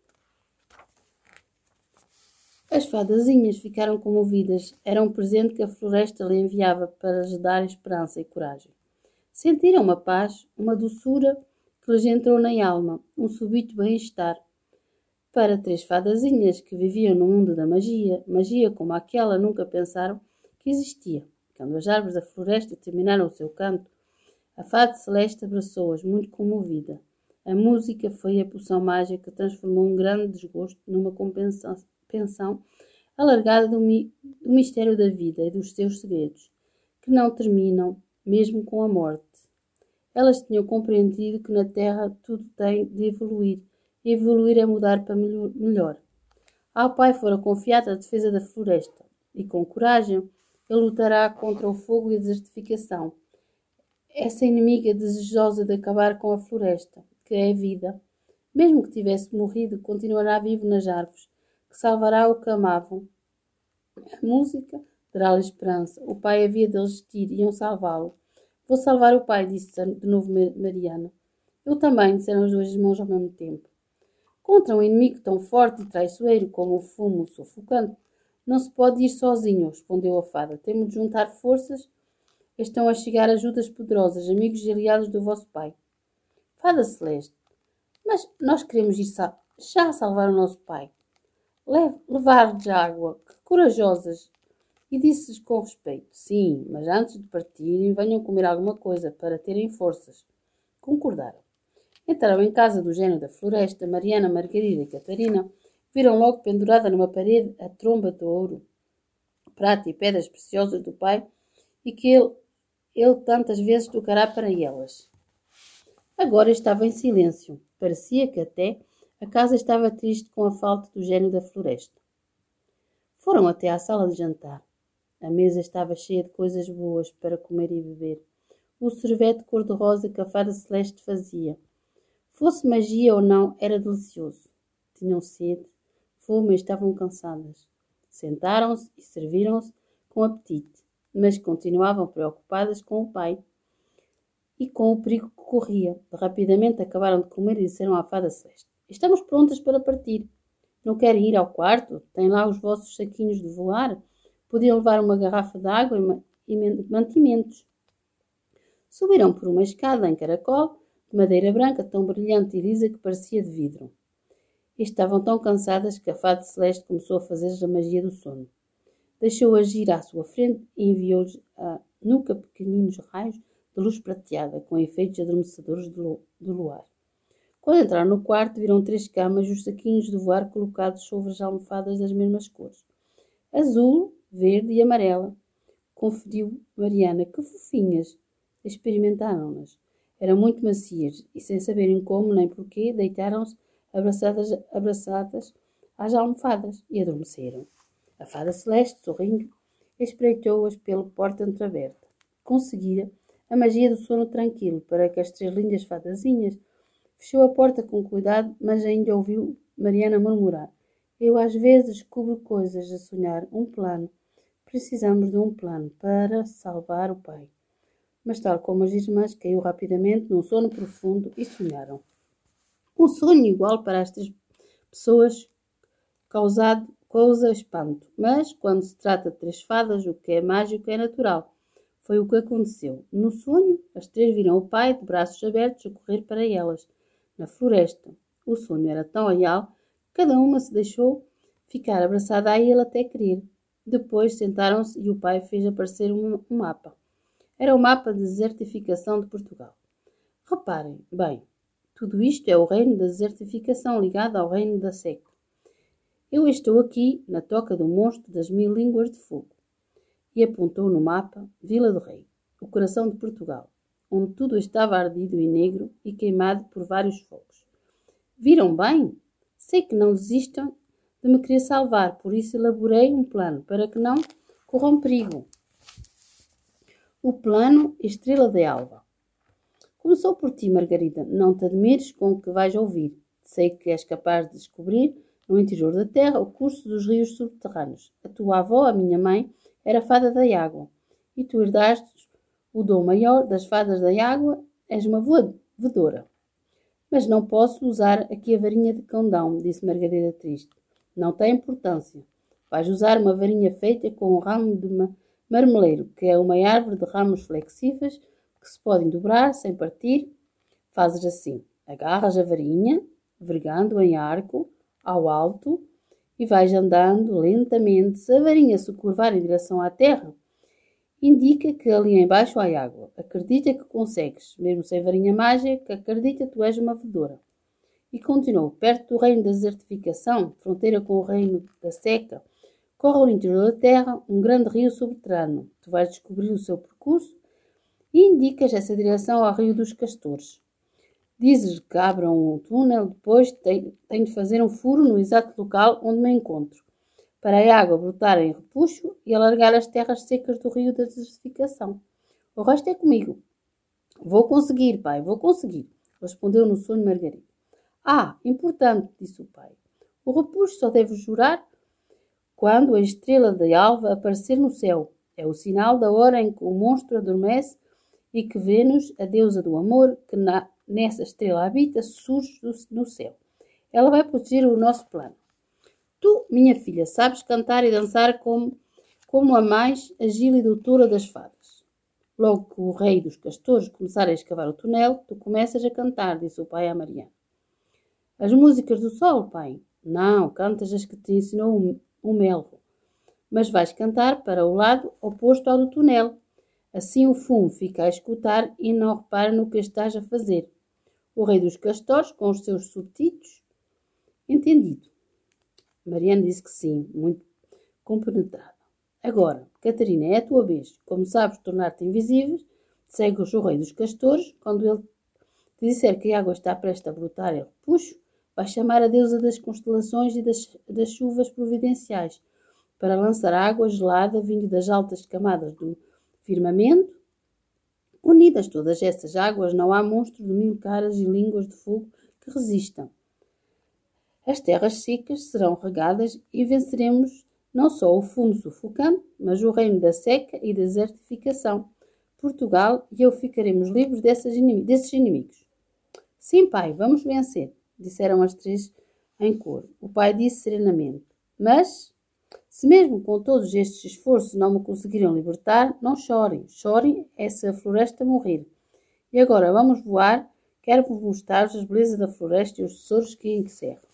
As fadazinhas ficaram comovidas. Era um presente que a floresta lhe enviava para lhes dar esperança e coragem. Sentiram uma paz, uma doçura que lhes entrou na alma, um súbito bem-estar. Para três fadazinhas que viviam no mundo da magia, magia como aquela nunca pensaram que existia. Quando as árvores da floresta terminaram o seu canto, a fada celeste abraçou-as, muito comovida. A música foi a poção mágica que transformou um grande desgosto numa compreensão alargada do, mi do mistério da vida e dos seus segredos, que não terminam mesmo com a morte. Elas tinham compreendido que na Terra tudo tem de evoluir, e evoluir é mudar para melhor. Ao pai fora confiada a defesa da floresta, e com coragem ele lutará contra o fogo e a desertificação. essa inimiga desejosa de acabar com a floresta, que é a vida, mesmo que tivesse morrido, continuará vivo nas árvores, que salvará o que amavam. A música dará-lhe esperança. O pai havia de resistir, iam salvá-lo. Vou salvar o pai, disse de novo Mariana. Eu também, disseram as duas irmãos ao mesmo tempo. Contra um inimigo tão forte e traiçoeiro como o fumo sufocante, não se pode ir sozinho, respondeu a fada. Temos de juntar forças. Estão a chegar ajudas poderosas, amigos e aliados do vosso pai. Fada Celeste, mas nós queremos ir já salvar o nosso pai. Levar-lhes água, que corajosas! E disse-lhes com respeito, sim, mas antes de partirem venham comer alguma coisa para terem forças. Concordaram. Entraram em casa do gênio da floresta, Mariana, Margarida e Catarina. Viram logo pendurada numa parede a tromba de ouro, prata e pedras preciosas do pai e que ele, ele tantas vezes tocará para elas. Agora estava em silêncio. Parecia que até a casa estava triste com a falta do gênio da floresta. Foram até à sala de jantar. A mesa estava cheia de coisas boas para comer e beber. O sorvete cor-de-rosa que a fada Celeste fazia. Fosse magia ou não, era delicioso. Tinham sede, fome e estavam cansadas. Sentaram-se e serviram-se com apetite, mas continuavam preocupadas com o pai e com o perigo que corria. Rapidamente acabaram de comer e disseram à fada Celeste: Estamos prontas para partir. Não querem ir ao quarto? Têm lá os vossos saquinhos de voar? Podiam levar uma garrafa de água e mantimentos. Subiram por uma escada em caracol, de madeira branca, tão brilhante e lisa que parecia de vidro. E estavam tão cansadas que a fada Celeste começou a fazer-lhes a magia do sono. Deixou agir à sua frente e enviou-lhes a nuca pequeninos raios de luz prateada, com efeitos adormecedores do luar. Quando entraram no quarto, viram três camas e os saquinhos de voar colocados sobre as almofadas das mesmas cores. Azul, verde e amarela. Conferiu Mariana. Que fofinhas! Experimentaram-nas. Eram muito macias e, sem saberem como nem porquê, deitaram-se abraçadas, abraçadas às almofadas e adormeceram. A fada Celeste, sorrindo, espreitou-as pela porta entreaberta. Conseguira a magia do sono tranquilo para que as três lindas fadazinhas. Fechou a porta com cuidado, mas ainda ouviu Mariana murmurar. Eu às vezes descubro coisas a sonhar. Um plano. Precisamos de um plano para salvar o pai. Mas tal como as irmãs, caiu rapidamente num sono profundo e sonharam. Um sonho igual para as três pessoas causado, causa espanto. Mas, quando se trata de três fadas, o que é mágico é natural. Foi o que aconteceu. No sonho, as três viram o pai, de braços abertos, a correr para elas, na floresta. O sonho era tão real que cada uma se deixou ficar abraçada a ele até querer. Depois sentaram-se e o pai fez aparecer um mapa. Era o mapa de desertificação de Portugal. Reparem, bem, tudo isto é o reino da desertificação ligado ao reino da seca. Eu estou aqui na toca do monstro das mil línguas de fogo. E apontou no mapa Vila do Rei, o coração de Portugal, onde tudo estava ardido e negro e queimado por vários fogos. Viram bem? Sei que não desistam de me querer salvar, por isso elaborei um plano para que não corram perigo. O plano Estrela de Alva. Começou por ti, Margarida. Não te admires com o que vais ouvir. Sei que és capaz de descobrir, no interior da terra, o curso dos rios subterrâneos. A tua avó, a minha mãe, era fada da água. E tu herdaste o dom maior das fadas da água. És uma voadora. Mas não posso usar aqui a varinha de condão, disse Margarida triste. Não tem importância. Vais usar uma varinha feita com um ramo de marmeleiro, que é uma árvore de ramos flexíveis que se podem dobrar sem partir. Fazes assim. Agarras a varinha, vergando em arco, ao alto, e vais andando lentamente. Se a varinha se curvar em direção à terra, indica que ali embaixo há água. Acredita que consegues, mesmo sem varinha mágica, acredita que tu és uma voadora. E continuou, perto do reino da desertificação, fronteira com o reino da seca, corre ao interior da terra um grande rio subterrâneo. Tu vais descobrir o seu percurso e indicas essa direção ao rio dos castores. Dizes que abram um túnel, depois tenho de fazer um furo no exato local onde me encontro, para a água brotar em repuxo e alargar as terras secas do rio da desertificação. O resto é comigo. Vou conseguir, pai, vou conseguir, respondeu no sonho Margarida. Ah, importante, disse o pai. O repuxo só deve jurar quando a estrela de alva aparecer no céu. É o sinal da hora em que o monstro adormece e que Vênus, a deusa do amor, que na, nessa estrela habita, surge do, no céu. Ela vai proteger o nosso plano. Tu, minha filha, sabes cantar e dançar como, como a mais agil e doutora das fadas. Logo que o rei dos castores começar a escavar o túnel, tu começas a cantar, disse o pai à Mariana. As músicas do sol, pai? Não, cantas as que te ensinou o melro. Mas vais cantar para o lado oposto ao do túnel. Assim o fumo fica a escutar e não repara no que estás a fazer. O rei dos castores, com os seus subtítulos, entendido. Mariana disse que sim, muito compenetrada. Agora, Catarina, é a tua vez. Como sabes tornar-te invisível, segues o rei dos castores. Quando ele te disser que a água está prestes a brotar e repuxo, vais chamar a deusa das constelações e das, das chuvas providenciais para lançar água gelada vindo das altas camadas do firmamento. Unidas todas essas águas, não há monstro de mil caras e línguas de fogo que resistam. As terras secas serão regadas e venceremos não só o fumo sufocante, mas o reino da seca e da desertificação. Portugal e eu ficaremos livres desses inimigos. Sim, pai, vamos vencer, disseram as três em coro. O pai disse serenamente, mas, se mesmo com todos estes esforços não me conseguiram libertar, não chorem. Chorem é se a floresta morrer. E agora vamos voar, quero-vos mostrar as belezas da floresta e os tesouros que encerram.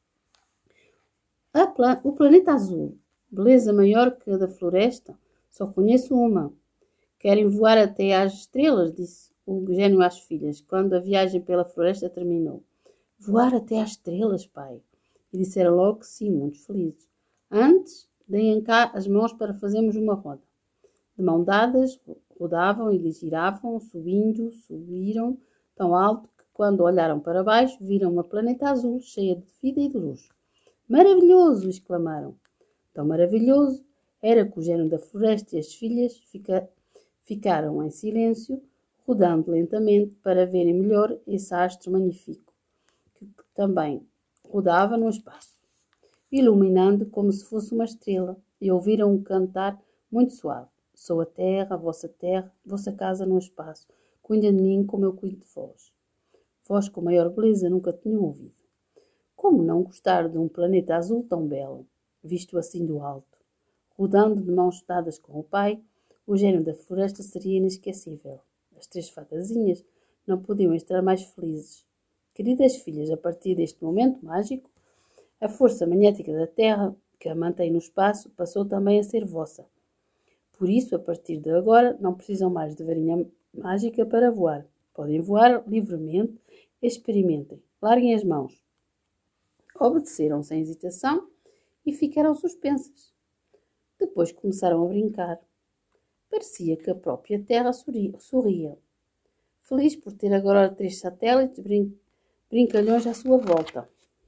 Pla- o planeta azul, beleza maior que a da floresta, só conheço uma. Querem voar até às estrelas, disse o gênio às filhas, quando a viagem pela floresta terminou. Voar até às estrelas, pai. E disseram logo que sim, muito felizes. Antes, deem cá as mãos para fazermos uma roda. De mão dadas, rodavam e giravam, subindo, subiram tão alto que, quando olharam para baixo, viram uma planeta azul cheia de vida e de luz. Maravilhoso! Exclamaram. Tão maravilhoso era que o gênio da floresta e as filhas fica, ficaram em silêncio, rodando lentamente para verem melhor esse astro magnífico, que, que também rodava no espaço, iluminando como se fosse uma estrela, e ouviram um cantar muito suave. Sou a terra, a vossa terra, vossa casa no espaço. Cuida de mim como eu cuido de vós. Vós com maior beleza nunca tinham ouvido. Como não gostar de um planeta azul tão belo, visto assim do alto? Rodando de mãos dadas com o pai, o gênio da floresta seria inesquecível. As três fadazinhas não podiam estar mais felizes. Queridas filhas, a partir deste momento mágico, a força magnética da Terra, que a mantém no espaço, passou também a ser vossa. Por isso, a partir de agora, não precisam mais de varinha mágica para voar. Podem voar livremente. Experimentem. Larguem as mãos. Obedeceram sem hesitação e ficaram suspensas. Depois começaram a brincar. Parecia que a própria Terra sorria, feliz por ter agora três satélites brin- brincalhões à sua volta.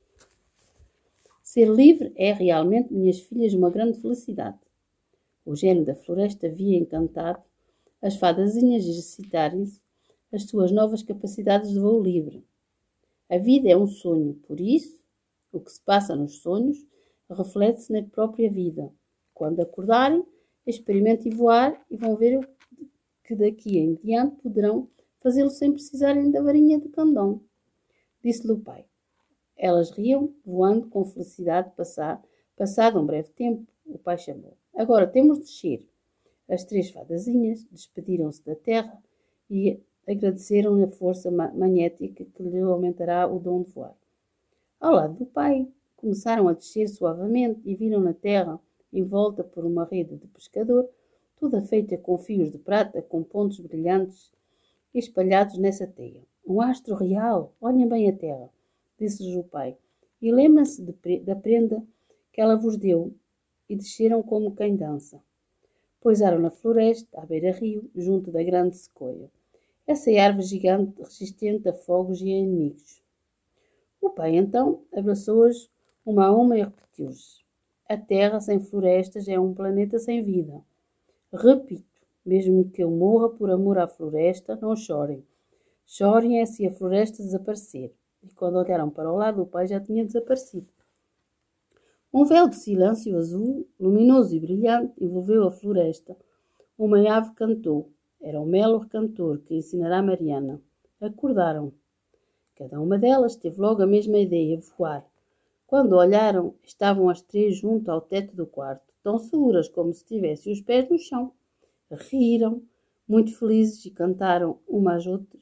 Ser livre é realmente, minhas filhas, uma grande felicidade. O gênio da floresta via encantado as fadazinhas exercitarem-se as suas novas capacidades de voo livre. A vida é um sonho, por isso, o que se passa nos sonhos reflete-se na própria vida. Quando acordarem, experimentem voar e vão ver que daqui em diante poderão fazê-lo sem precisarem da varinha de candão. Disse-lhe o pai. Elas riam, voando com felicidade. Passar, passado um breve tempo, o pai chamou. Agora temos de descer. As três fadazinhas despediram-se da terra e agradeceram-lhe a força magnética que lhe aumentará o dom de voar. Ao lado do pai, começaram a descer suavemente e viram na terra, envolta por uma rede de pescador, toda feita com fios de prata, com pontos brilhantes espalhados nessa teia. Um astro real, olhem bem a terra, disse-lhes o pai, e lembrem-se da prenda que ela vos deu, e desceram como quem dança. Pousaram na floresta, à beira-rio, junto da grande sequoia. Essa árvore gigante, resistente a fogos e a inimigos. O pai, então, abraçou-as uma a uma e repetiu-lhes. A terra sem florestas é um planeta sem vida. Repito, mesmo que eu morra por amor à floresta, não chorem. Chorem se a floresta desaparecer. E quando olharam para o lado, o pai já tinha desaparecido. Um véu de silêncio azul, luminoso e brilhante, envolveu a floresta. Uma ave cantou. Era o Melo cantor que ensinará Mariana. Acordaram. Cada uma delas teve logo a mesma ideia, voar. Quando olharam, estavam as três junto ao teto do quarto, tão seguras como se tivessem os pés no chão. Riram, muito felizes, e cantaram uma às outras.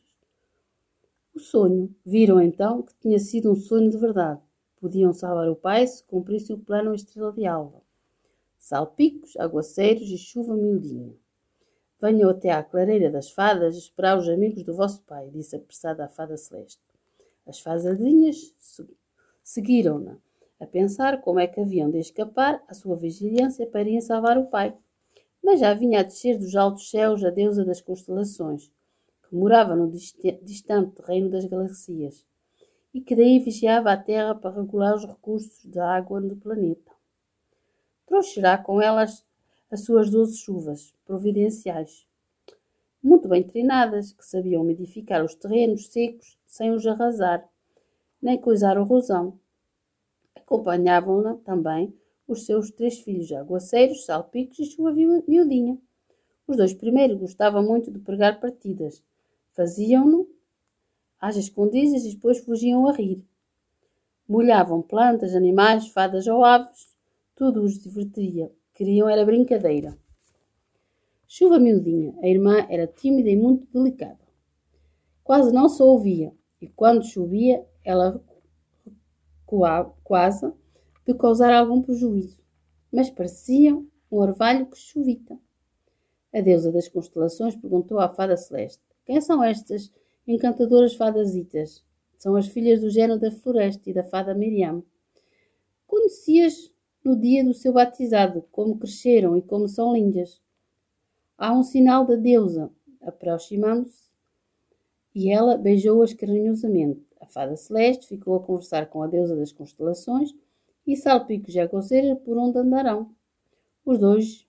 O sonho. Viram então que tinha sido um sonho de verdade. Podiam salvar o pai se cumprissem o plano Estrela de Alva. Salpicos, aguaceiros e chuva miudinha. Venham até à clareira das fadas esperar os amigos do vosso pai, disse apressada a fada celeste. As fadinhas seguiram-na, a pensar como é que haviam de escapar à sua vigilância para ir salvar o pai. Mas já vinha a descer dos altos céus a deusa das constelações, que morava no distante reino das galaxias, e que daí vigiava a terra para regular os recursos da água do planeta. Trouxerá com ela as, as suas doze chuvas providenciais, muito bem treinadas, que sabiam umidificar os terrenos secos sem os arrasar, nem coisar o rosão. Acompanhavam-na também os seus três filhos, aguaceiros, salpicos e chuva miudinha. Os dois primeiros gostavam muito de pregar partidas. Faziam-no às escondidas e depois fugiam a rir. Molhavam plantas, animais, fadas ou aves. Tudo os divertia. Queriam era brincadeira. Chuva miudinha. A irmã era tímida e muito delicada. Quase não se ouvia, e quando chovia, ela recuava quase de causar algum prejuízo. Mas parecia um orvalho que chovita. A deusa das constelações perguntou à fada celeste: quem são estas encantadoras fadazitas? São as filhas do gênio da floresta e da fada Miriam. Conhecias no dia do seu batizado, como cresceram e como são lindas. Há um sinal da deusa, aproximando-se, e ela beijou-as carinhosamente. A fada celeste ficou a conversar com a deusa das constelações e Salpicos e Aguaceiros por onde andarão. Os dois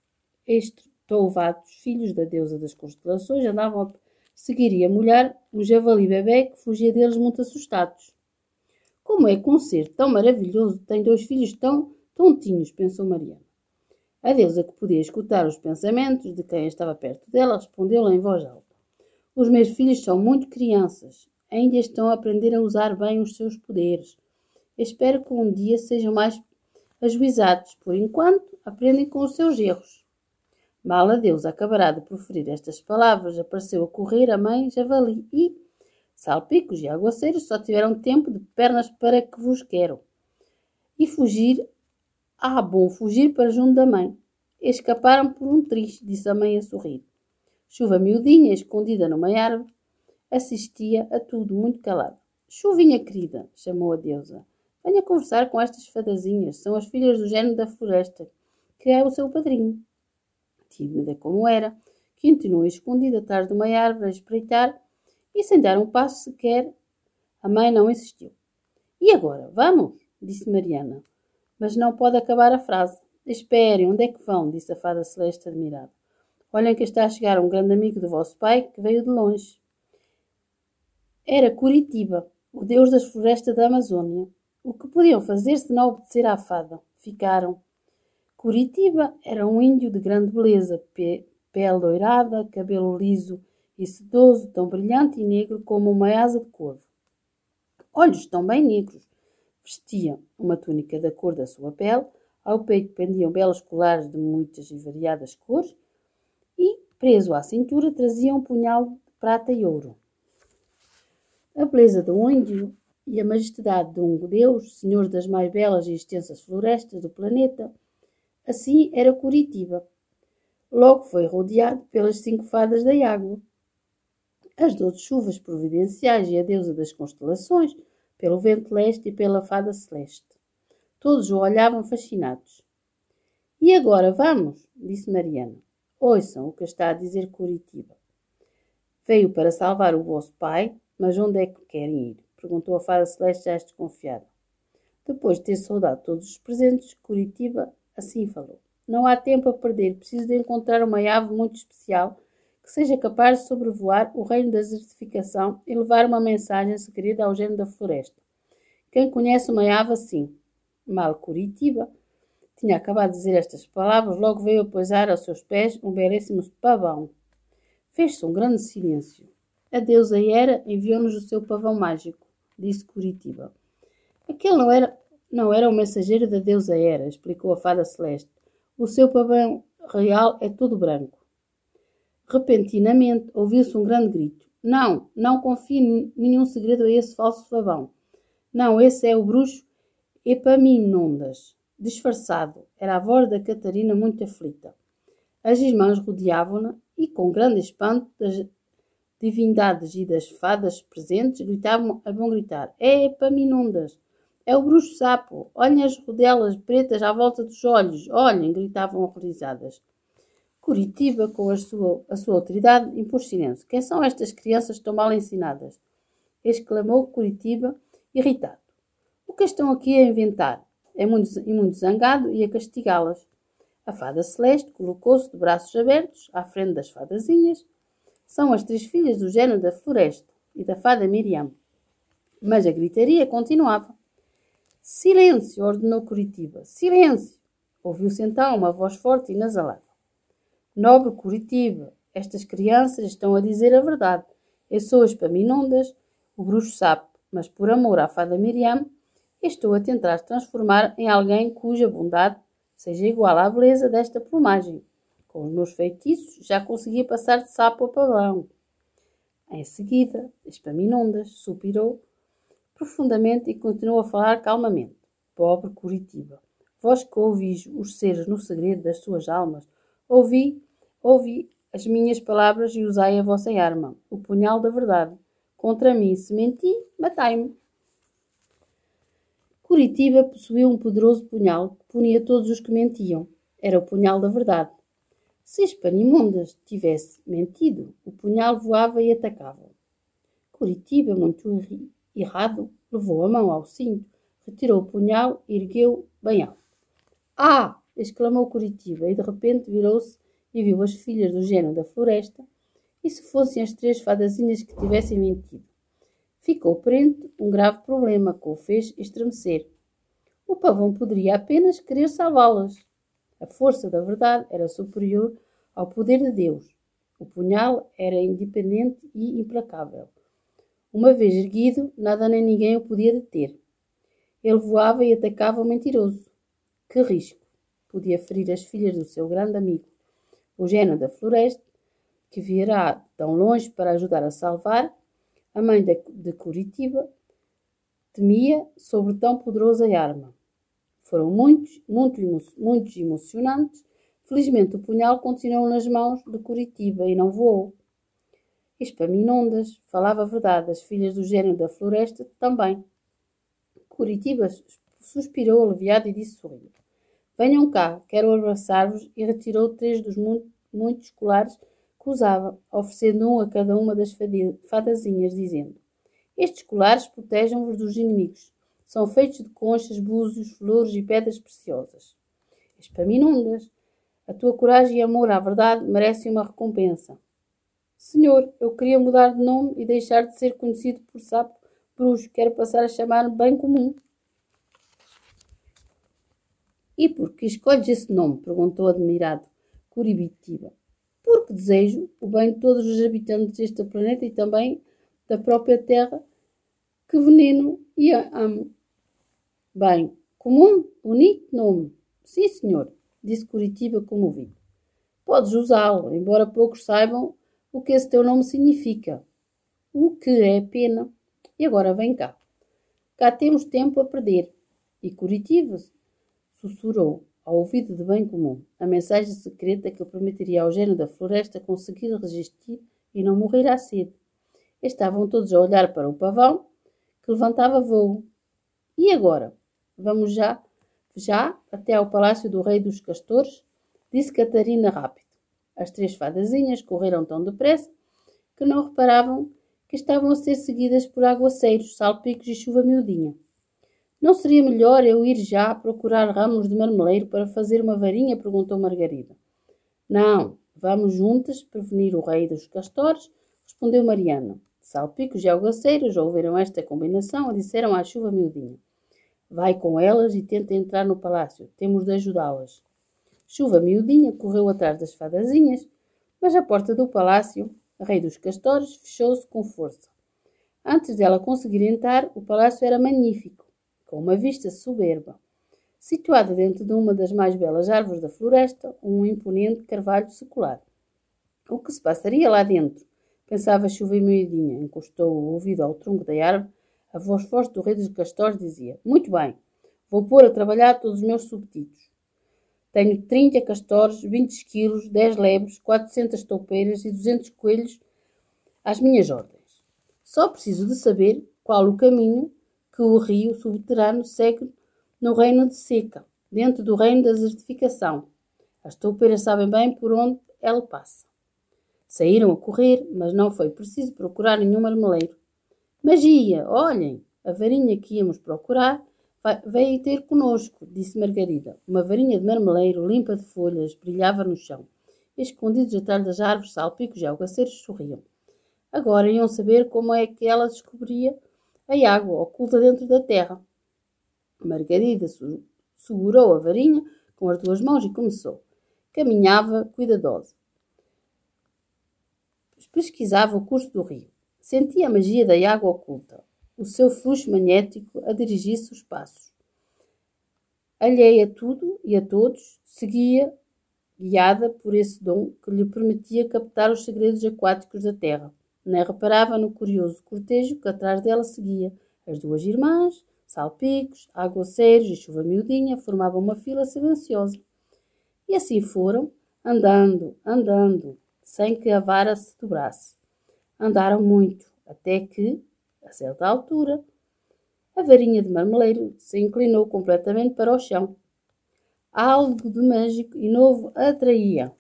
estouvados filhos da deusa das constelações andavam a seguir e a molhar um javali bebê que fugia deles muito assustados. Como é que um ser tão maravilhoso tem dois filhos tão tontinhos, pensou Mariana. A deusa, que podia escutar os pensamentos de quem estava perto dela, respondeu-lhe em voz alta: os meus filhos são muito crianças, ainda estão a aprender a usar bem os seus poderes. Espero que um dia sejam mais ajuizados. Por enquanto, aprendem com os seus erros. Mal a deusa acabará de proferir estas palavras, apareceu a correr a mãe Javali e Salpicos e Aguaceiros só tiveram tempo de pernas para que vos quero. E fugir, ah, bom, fugir para junto da mãe. Escaparam por um triz, disse a mãe a sorrir. Chuva miudinha, escondida numa árvore, assistia a tudo muito calada. Chuvinha querida, chamou a deusa, venha conversar com estas fadazinhas, são as filhas do gênio da floresta, que é o seu padrinho. Tímida como era, continuou escondida atrás de uma árvore a espreitar e sem dar um passo sequer. A mãe não insistiu. E agora, vamos? Disse Mariana. Mas não pode acabar a frase. Esperem, onde é que vão? Disse a fada celeste admirada. Olhem que está a chegar um grande amigo do vosso pai que veio de longe. Era Curitiba, o deus das florestas da Amazônia. O que podiam fazer se não obedecer à fada? Ficaram. Curitiba era um índio de grande beleza, pe pele doirada, cabelo liso e sedoso, tão brilhante e negro como uma asa de corvo. Olhos tão bem negros. Vestia uma túnica da cor da sua pele, ao peito pendiam belos colares de muitas e variadas cores e, preso à cintura, trazia um punhal de prata e ouro. A beleza de um índio e a majestade de um deus, senhor das mais belas e extensas florestas do planeta, assim era Curitiba. Logo foi rodeado pelas cinco fadas da água, as doze chuvas providenciais e a deusa das constelações, pelo vento leste e pela fada celeste. Todos o olhavam fascinados. E agora vamos, disse Mariana. Ouçam o que está a dizer Curitiba. Veio para salvar o vosso pai, mas onde é que querem ir? Perguntou a fada celeste já desconfiada. Depois de ter saudado todos os presentes, Curitiba assim falou. Não há tempo a perder, preciso de encontrar uma ave muito especial que seja capaz de sobrevoar o reino da desertificação e levar uma mensagem segreda ao gênio da floresta. Quem conhece uma ave assim? Mal Curitiba tinha acabado de dizer estas palavras, logo veio a pousar aos seus pés um belíssimo pavão. Fez-se um grande silêncio. A deusa Hera enviou-nos o seu pavão mágico, disse Curitiba. Aquele não era, não era o mensageiro da deusa Hera, explicou a fada celeste. O seu pavão real é todo branco. Repentinamente ouviu-se um grande grito. Não, não confie em nenhum segredo a esse falso pavão. Não, esse é o bruxo Epaminondas. Disfarçado, era a voz da Catarina muito aflita. As irmãs rodeavam-na e, com grande espanto das divindades e das fadas presentes, gritavam a bom gritar. É Epaminondas! É o bruxo sapo! Olhem as rodelas pretas à volta dos olhos! Olhem! Gritavam horrorizadas. Curitiba, com a sua, a sua autoridade, impôs silêncio. Quem são estas crianças tão mal ensinadas? Exclamou Curitiba, irritado. O que estão aqui a inventar? É muito, e muito zangado e a castigá-las. A fada celeste colocou-se de braços abertos à frente das fadazinhas. São as três filhas do gênio da floresta e da fada Miriam. Mas a gritaria continuava. Silêncio, ordenou Curitiba. Silêncio! Ouviu-se então uma voz forte e nasalada. Nobre Curitiba, estas crianças estão a dizer a verdade. Eu sou as Epaminondas, o bruxo sapo, mas por amor à fada Miriam, estou a tentar transformar em alguém cuja bondade seja igual à beleza desta plumagem. Com os meus feitiços já conseguia passar de sapo a pavão. Em seguida, Epaminondas suspirou profundamente e continuou a falar calmamente. Pobre Curitiba, vós que ouvis os seres no segredo das suas almas, ouvi, ouvi as minhas palavras e usai a vossa arma, o punhal da verdade. Contra mim, se menti, matai-me. Curitiba possuía um poderoso punhal que punia todos os que mentiam. Era o punhal da verdade. Se Epaminondas tivesse mentido, o punhal voava e atacava. Curitiba, muito irrado, levou a mão ao cinto, retirou o punhal e ergueu bem alto. Ah! Exclamou Curitiba e de repente virou-se e viu as filhas do gênio da floresta e se fossem as três fadazinhas que tivessem mentido. Ficou perante um grave problema que o fez estremecer. O pavão poderia apenas querer salvá-las. A força da verdade era superior ao poder de Deus. O punhal era independente e implacável. Uma vez erguido, nada nem ninguém o podia deter. Ele voava e atacava o mentiroso. Que risco! Podia ferir as filhas do seu grande amigo, o gênio da floresta, que virá tão longe para ajudar a salvar. A mãe de Curitiba temia sobre tão poderosa arma. Foram muitos, muito, muitos emocionantes. Felizmente o punhal continuou nas mãos de Curitiba e não voou. Epaminondas falava a verdade, as filhas do gênio da floresta também. Curitiba suspirou aliviado e disse sorrindo. Venham cá, quero abraçar-vos, e retirou três dos muitos colares que usava, oferecendo um a cada uma das fadazinhas, dizendo: Estes colares protejam-vos dos inimigos. São feitos de conchas, búzios, flores e pedras preciosas. Epaminondas, a tua coragem e amor à verdade merecem uma recompensa. Senhor, eu queria mudar de nome e deixar de ser conhecido por sapo bruxo. Quero passar a chamar-me bem comum. E por que escolhes esse nome? Perguntou admirado Curitiba. Porque desejo o bem de todos os habitantes deste planeta e também da própria terra que veneno e amo. Bem, comum, bonito nome. Sim, senhor, disse Curitiba comovido. Podes usá-lo, embora poucos saibam o que esse teu nome significa. O que é pena. E agora vem cá. Cá temos tempo a perder. E Curitiba sussurrou ao ouvido de bem comum a mensagem secreta que permitiria ao gênio da floresta conseguir resistir e não morrer à sede. Estavam todos a olhar para o pavão, que levantava voo. E agora? Vamos já, já até ao palácio do rei dos castores? Disse Catarina rápido. As três fadazinhas correram tão depressa que não reparavam que estavam a ser seguidas por aguaceiros, salpicos e chuva miudinha. Não seria melhor eu ir já procurar ramos de marmeleiro para fazer uma varinha? Perguntou Margarida. Não, Vamos juntas prevenir o rei dos castores, respondeu Mariana. Salpicos e aguaceiros ouviram esta combinação e disseram à chuva miudinha: vai com elas e tenta entrar no palácio. Temos de ajudá-las. Chuva miudinha correu atrás das fadazinhas, mas a porta do palácio, a rei dos castores, fechou-se com força. Antes dela conseguir entrar, o palácio era magnífico, com uma vista soberba. Situado dentro de uma das mais belas árvores da floresta, um imponente carvalho secular. O que se passaria lá dentro? Pensava Chuva miudinha. Encostou o ouvido ao tronco da árvore. A voz forte do rei dos castores dizia: muito bem, vou pôr a trabalhar todos os meus subditos. Tenho trinta castores, vinte esquilos, dez lebres, quatrocentas toupeiras e duzentos coelhos às minhas ordens. Só preciso de saber qual o caminho que o rio subterrâneo segue no reino de Seca, dentro do reino da desertificação. As toupeiras sabem bem por onde ela passa. Saíram a correr, mas não foi preciso procurar nenhum marmeleiro. Magia, olhem, a varinha que íamos procurar veio ter conosco, disse Margarida. Uma varinha de marmeleiro, limpa de folhas, brilhava no chão. Escondidos atrás das árvores, salpicos e algaceiros sorriam. Agora iam saber como é que ela descobria a água oculta dentro da terra. Margarida segurou a varinha com as duas mãos e começou. Caminhava cuidadosa. Pesquisava o curso do rio. Sentia a magia da água oculta, o seu fluxo magnético a dirigir-se os passos. Alheia a tudo e a todos, seguia, guiada por esse dom que lhe permitia captar os segredos aquáticos da terra. Nem reparava no curioso cortejo que atrás dela seguia. As duas irmãs, salpicos, aguaceiros e chuva miudinha formavam uma fila silenciosa. E assim foram, andando, andando, sem que a vara se dobrasse. Andaram muito, até que, a certa altura, a varinha de marmeleiro se inclinou completamente para o chão. Algo de mágico e novo a atraía.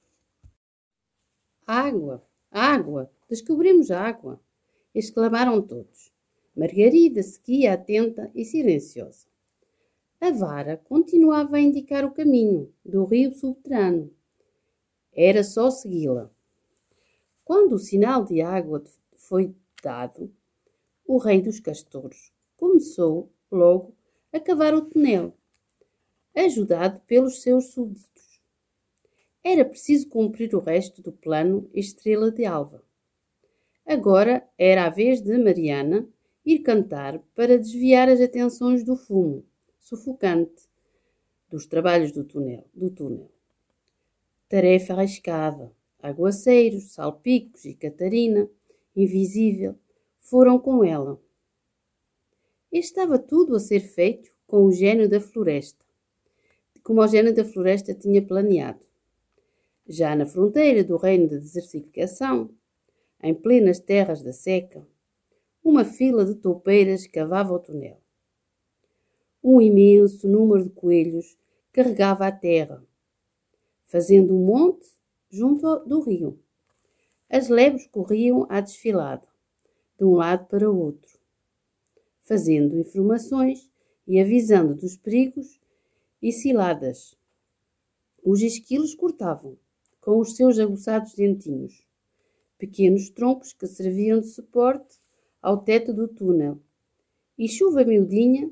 Água, água, descobrimos água! Exclamaram todos. Margarida seguia atenta e silenciosa. A vara continuava a indicar o caminho do rio subterrâneo. Era só segui-la. Quando o sinal de água foi dado, o rei dos castores começou, logo, a cavar o túnel, ajudado pelos seus súbditos. Era preciso cumprir o resto do plano Estrela de Alva. Agora era a vez de Mariana ir cantar para desviar as atenções do fumo sufocante dos trabalhos do túnel. Do túnel. Tarefa arriscada. Aguaceiros, Salpicos e Catarina, invisível, foram com ela. Estava tudo a ser feito com o gênio da floresta, como o gênio da floresta tinha planeado. Já na fronteira do reino da desertificação, em plenas terras da seca, uma fila de toupeiras cavava o túnel. Um imenso número de coelhos carregava a terra, fazendo um monte junto do rio. As lebres corriam à desfilada, de um lado para o outro, fazendo informações e avisando dos perigos e ciladas. Os esquilos cortavam, com os seus aguçados dentinhos, pequenos troncos que serviam de suporte ao teto do túnel, e chuva miudinha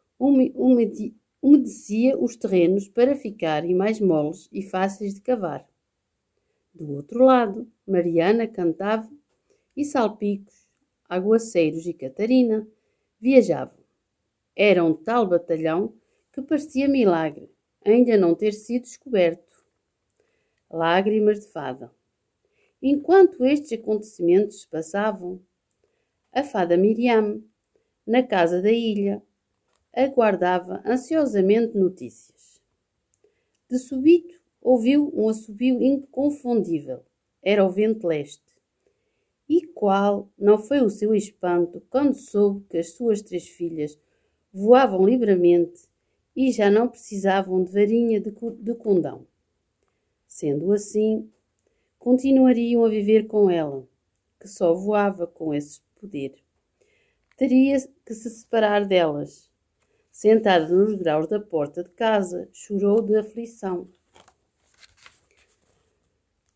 umedecia os terrenos para ficarem mais moles e fáceis de cavar. Do outro lado, Mariana cantava e Salpicos, Aguaceiros e Catarina viajavam. Era um tal batalhão que parecia milagre ainda não ter sido descoberto. Lágrimas de fada. Enquanto estes acontecimentos se passavam, a fada Miriam, na casa da ilha, aguardava ansiosamente notícias. De súbito, ouviu um assobio inconfundível. Era o vento leste. E qual não foi o seu espanto quando soube que as suas três filhas voavam livremente e já não precisavam de varinha de, de condão. Sendo assim, continuariam a viver com ela, que só voava com esse poder. Teria que se separar delas. Sentada nos graus da porta de casa, chorou de aflição.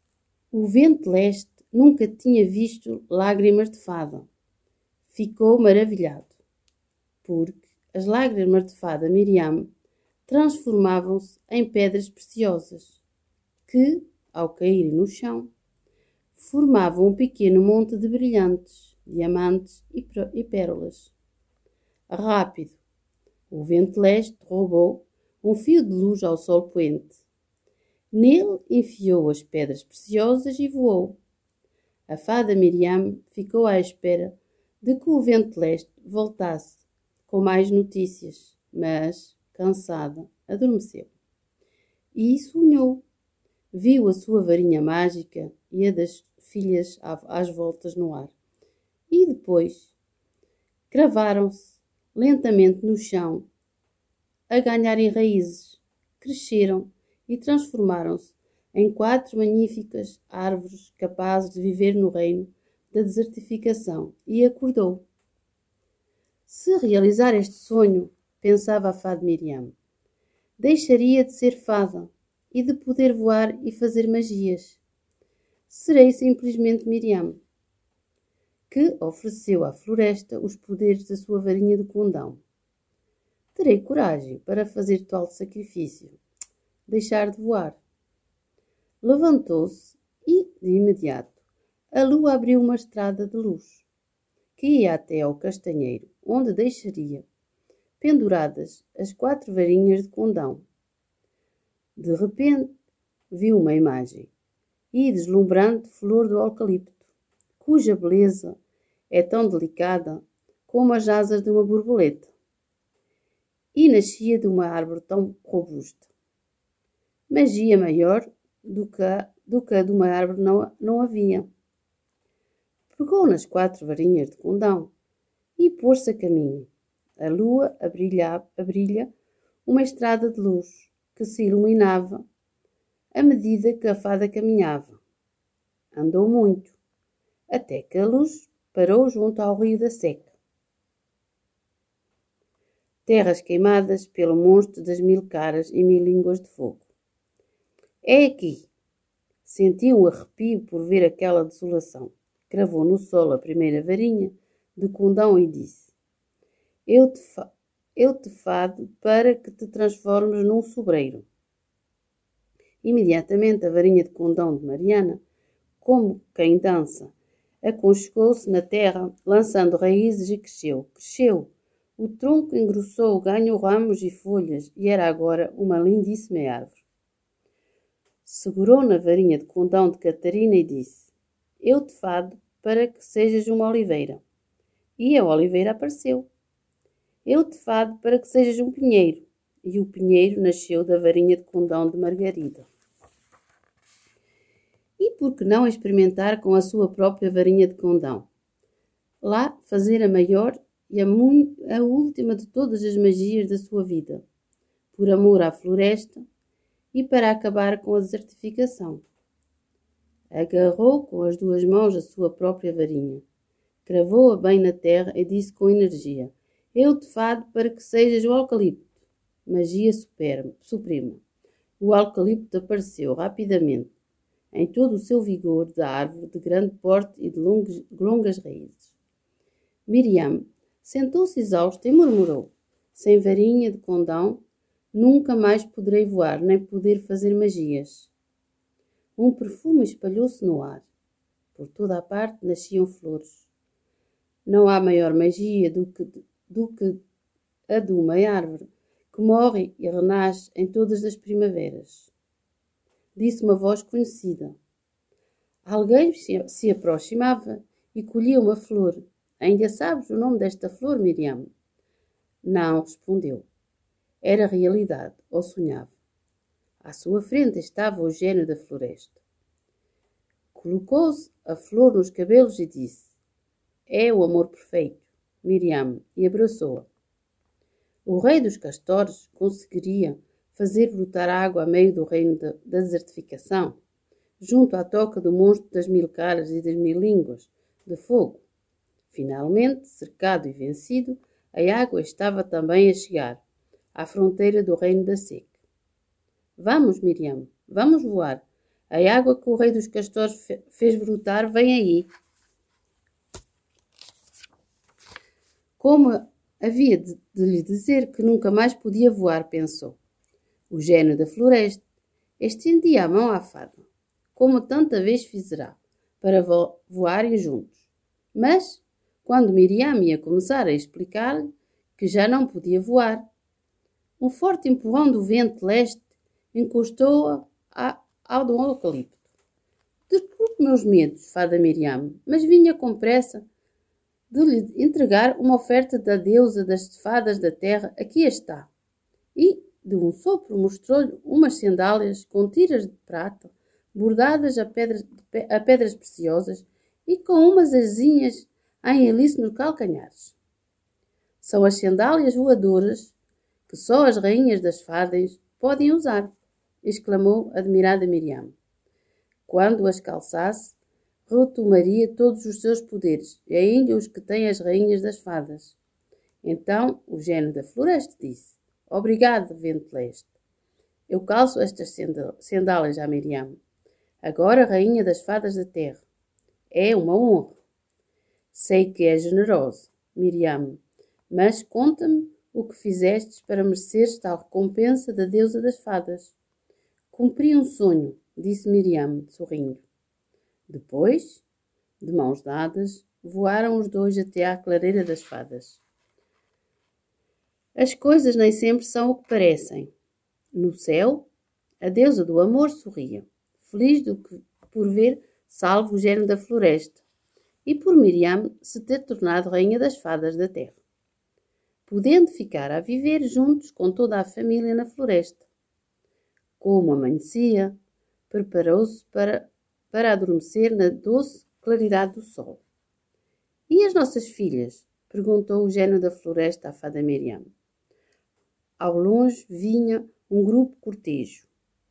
O vento leste nunca tinha visto lágrimas de fada. Ficou maravilhado, porque as lágrimas de fada Miriam transformavam-se em pedras preciosas, que, ao caírem no chão, formavam um pequeno monte de brilhantes, diamantes e pérolas. Rápido, o vento leste roubou um fio de luz ao sol poente. Nele enfiou as pedras preciosas e voou. A fada Miriam ficou à espera de que o vento leste voltasse com mais notícias, mas, cansada, adormeceu. E sonhou. Viu a sua varinha mágica e a das filhas às voltas no ar. E depois cravaram-se lentamente no chão, a ganharem raízes, cresceram e transformaram-se em quatro magníficas árvores capazes de viver no reino da desertificação, e acordou. Se realizar este sonho, pensava a fada Miriam, deixaria de ser fada e de poder voar e fazer magias. Serei simplesmente Miriam, que ofereceu à floresta os poderes da sua varinha de condão. Terei coragem para fazer tal sacrifício, deixar de voar. Levantou-se e, de imediato, a lua abriu uma estrada de luz, que ia até ao castanheiro, onde deixaria penduradas as quatro varinhas de condão. De repente, viu uma imagem e deslumbrante flor do eucalipto, cuja beleza é tão delicada como as asas de uma borboleta, e nascia de uma árvore tão robusta. Magia maior do que a, do que a de uma árvore não, não havia. Pegou nas quatro varinhas de condão e pôs-se a caminho. A lua a brilhar, a brilha uma estrada de luz que se iluminava à medida que a fada caminhava. Andou muito, até que a luz parou junto ao rio da Seca. Terras queimadas pelo monstro das mil caras e mil línguas de fogo. É aqui. Sentiu um arrepio por ver aquela desolação. Cravou no solo a primeira varinha de condão e disse: Eu te, fa- eu te fado para que te transformes num sobreiro. Imediatamente a varinha de condão de Mariana, como quem dança, aconchegou-se na terra, lançando raízes e cresceu. Cresceu. O tronco engrossou, ganhou ramos e folhas e era agora uma lindíssima árvore. Segurou na varinha de condão de Catarina e disse: Eu te fado para que sejas uma oliveira. E a oliveira apareceu. Eu te fado para que sejas um pinheiro. E o pinheiro nasceu da varinha de condão de Margarida. E por que não experimentar com a sua própria varinha de condão? Lá fazer a maior e a, muito, a última de todas as magias da sua vida, por amor à floresta e para acabar com a desertificação. Agarrou com as duas mãos a sua própria varinha, cravou-a bem na terra e disse com energia: Eu te fado para que sejas o eucalipto. Magia superma, suprema. O eucalipto apareceu rapidamente, em todo o seu vigor da árvore de grande porte e de longos, longas raízes. Miriam sentou-se exausta e murmurou: Sem varinha de condão, nunca mais poderei voar, nem poder fazer magias. Um perfume espalhou-se no ar. Por toda a parte nasciam flores. Não há maior magia do que, do que a de uma árvore que morre e renasce em todas as primaveras. Disse uma voz conhecida. Alguém se aproximava e colhia uma flor. Ainda sabes o nome desta flor, Miriam? Não, respondeu. Era realidade, ou sonhava. À sua frente estava o gênio da floresta. Colocou-se a flor nos cabelos e disse: É o amor perfeito, Miriam, e abraçou-a. O rei dos castores conseguiria fazer brotar água a meio do reino da desertificação, junto à toca do monstro das mil caras e das mil línguas de fogo. Finalmente, cercado e vencido, a água estava também a chegar à fronteira do reino da seca. Vamos, Miriam, vamos voar. A água que o rei dos castores fez brotar vem aí. Como havia de, de lhe dizer que nunca mais podia voar, pensou. O gênio da floresta estendia a mão à fada, como tanta vez fizerá, para vo voarem juntos. Mas, quando Miriam ia começar a explicar-lhe que já não podia voar, um forte empurrão do vento leste encostou-a ao do eucalipto. Desculpe meus medos, fada Miriam, mas vinha com pressa de lhe entregar uma oferta da deusa das fadas da terra. Aqui está. E, de um sopro, mostrou-lhe umas sandálias com tiras de prata, bordadas a pedras, a pedras preciosas e com umas asinhas em helice nos calcanhares. São as sandálias voadoras que só as rainhas das fadas podem usar, exclamou admirada Miriam. Quando as calçasse, retomaria todos os seus poderes, e ainda os que têm as rainhas das fadas. Então o gênio da floresta disse: Obrigado, vento leste. Eu calço estas sandálias a Miriam, agora rainha das fadas da terra. É uma honra. Sei que é generosa, Miriam, mas conta-me o que fizestes para mereceres tal recompensa da deusa das fadas. Cumpri um sonho, disse Miriam, sorrindo. Depois, de mãos dadas, voaram os dois até à clareira das fadas. As coisas nem sempre são o que parecem. No céu, a deusa do amor sorria, feliz do que, por ver salvo o gênio da floresta e por Miriam se ter tornado rainha das fadas da terra, podendo ficar a viver juntos com toda a família na floresta. Como amanhecia, preparou-se para, para adormecer na doce claridade do sol. E as nossas filhas? Perguntou o gênio da floresta à fada Miriam. Ao longe vinha um grupo cortejo.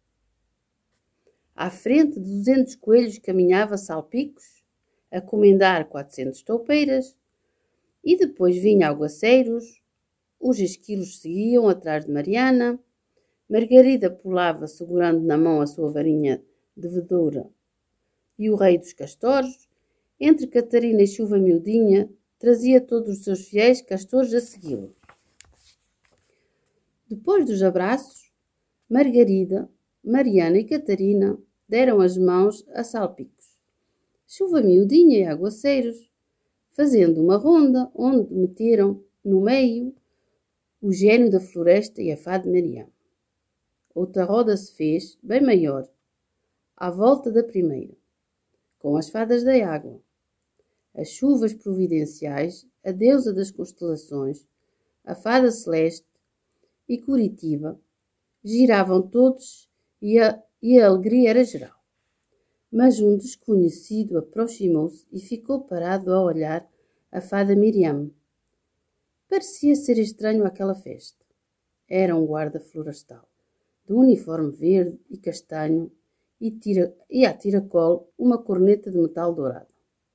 À frente de duzentos coelhos caminhava Salpicos, a comendar quatrocentas toupeiras, e depois vinha aguaceiros, os esquilos seguiam atrás de Mariana, Margarida pulava segurando na mão a sua varinha de vedoura, e o rei dos castores, entre Catarina e Chuva Miudinha, trazia todos os seus fiéis castores a segui-lo. Depois dos abraços, Margarida, Mariana e Catarina deram as mãos a Salpicos, Chuva Miudinha e aguaceiros, fazendo uma ronda onde meteram no meio o gênio da floresta e a fada Miriam. Outra roda se fez, bem maior, à volta da primeira, com as fadas da água, as chuvas providenciais, a deusa das constelações, a fada celeste e Curitiba, giravam todos e a, e a alegria era geral. Mas um desconhecido aproximou-se e ficou parado a olhar a fada Miriam. Parecia ser estranho àquela festa. Era um guarda florestal, de uniforme verde e castanho e, tira, e a tiracolo uma corneta de metal dourado.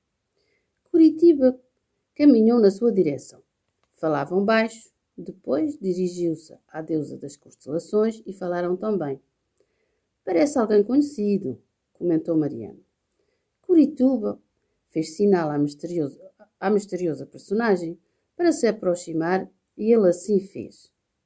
Curitiba caminhou na sua direção. Falavam baixo, depois dirigiu-se à deusa das constelações e falaram também. Parece alguém conhecido, comentou Mariana. Curitiba fez sinal à misteriosa, à misteriosa personagem para se aproximar e ele assim fez.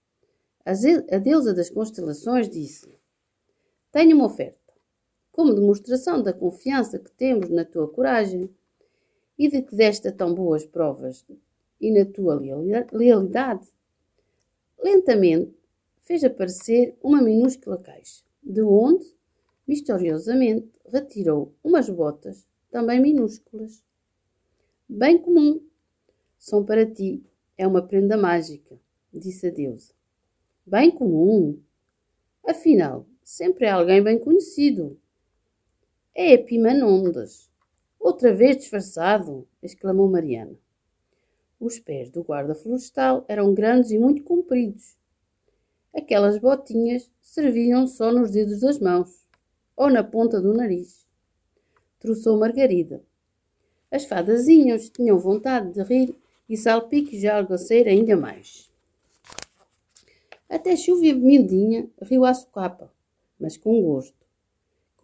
A deusa das constelações disse-lhe: Tenho uma oferta. Como demonstração da confiança que temos na tua coragem e de que deste tão boas provas e na tua lealidade, lentamente fez aparecer uma minúscula caixa, de onde, misteriosamente, retirou umas botas, também minúsculas. Bem comum. São para ti. É uma prenda mágica, disse a deusa. Bem comum? Afinal, sempre é alguém bem conhecido. É Epimanondas. Outra vez disfarçado, exclamou Mariana. Os pés do guarda florestal eram grandes e muito compridos. Aquelas botinhas serviam só nos dedos das mãos, ou na ponta do nariz. Troçou Margarida. As fadazinhas tinham vontade de rir e Salpicos e Algoceira ainda mais. Até Chuva Miudinha riu à socapa, mas com gosto.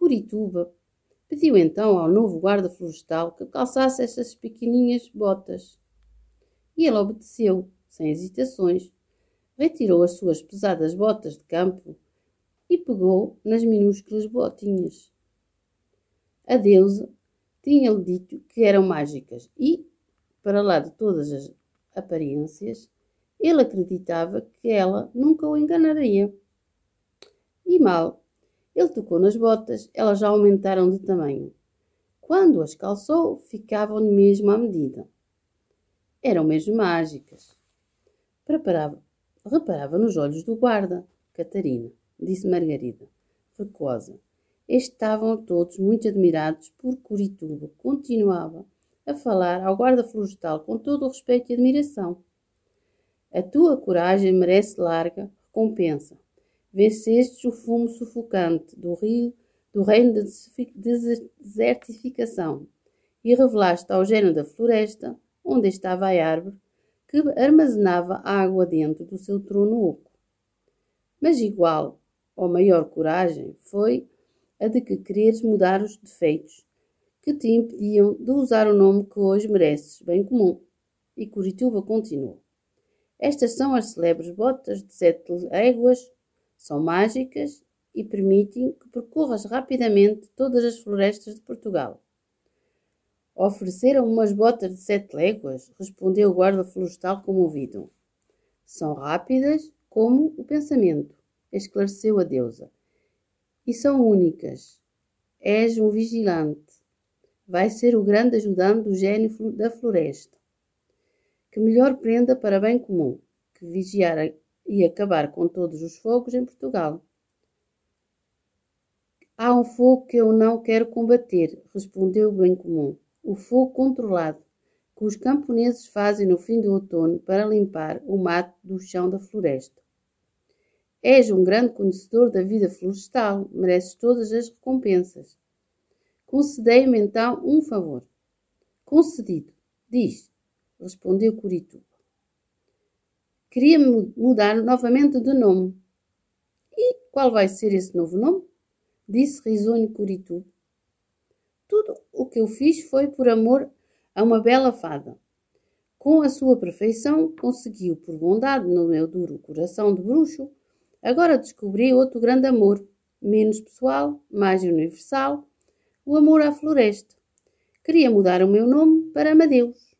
Curituba pediu então ao novo guarda florestal que calçasse essas pequenininhas botas. E ele obedeceu, sem hesitações, retirou as suas pesadas botas de campo e pegou nas minúsculas botinhas. A deusa tinha-lhe dito que eram mágicas e, para lá de todas as aparências, ele acreditava que ela nunca o enganaria. E mal, ele tocou nas botas, elas já aumentaram de tamanho. Quando as calçou, ficavam-lhe mesmo à medida. Eram mesmo mágicas. Preparava, reparava nos olhos do guarda, Catarina, disse Margarida, recuosa. Estavam todos muito admirados por Curituba. Continuava a falar ao guarda florestal com todo o respeito e admiração. A tua coragem merece larga recompensa. Vencestes o fumo sufocante do rio, do reino da desertificação, e revelaste ao gênio da floresta, onde estava a árvore, que armazenava água dentro do seu trono oco. Mas igual ou maior coragem foi a de que quereres mudar os defeitos que te impediam de usar o nome que hoje mereces, bem comum. E Curituba continuou. Estas são as célebres botas de sete léguas, são mágicas e permitem que percorras rapidamente todas as florestas de Portugal. Ofereceram umas botas de sete léguas, respondeu o guarda florestal comovido. São rápidas como o pensamento, esclareceu a deusa. E são únicas. És um vigilante. Vai ser o grande ajudante do gênio da floresta. Que melhor prenda para bem comum que vigiar e acabar com todos os fogos em Portugal. Há um fogo que eu não quero combater, respondeu o bem comum. O fogo controlado, que os camponeses fazem no fim do outono para limpar o mato do chão da floresta. És um grande conhecedor da vida florestal, mereces todas as recompensas. Concedei-me então um favor. Concedido, diz, respondeu Curituba. Queria mudar novamente de nome. E qual vai ser esse novo nome? Disse risonho Curituba. Tudo o que eu fiz foi por amor a uma bela fada. Com a sua perfeição, conseguiu, por bondade no meu duro coração de bruxo, agora descobri outro grande amor, menos pessoal, mais universal, o amor à floresta. Queria mudar o meu nome para Amadeus.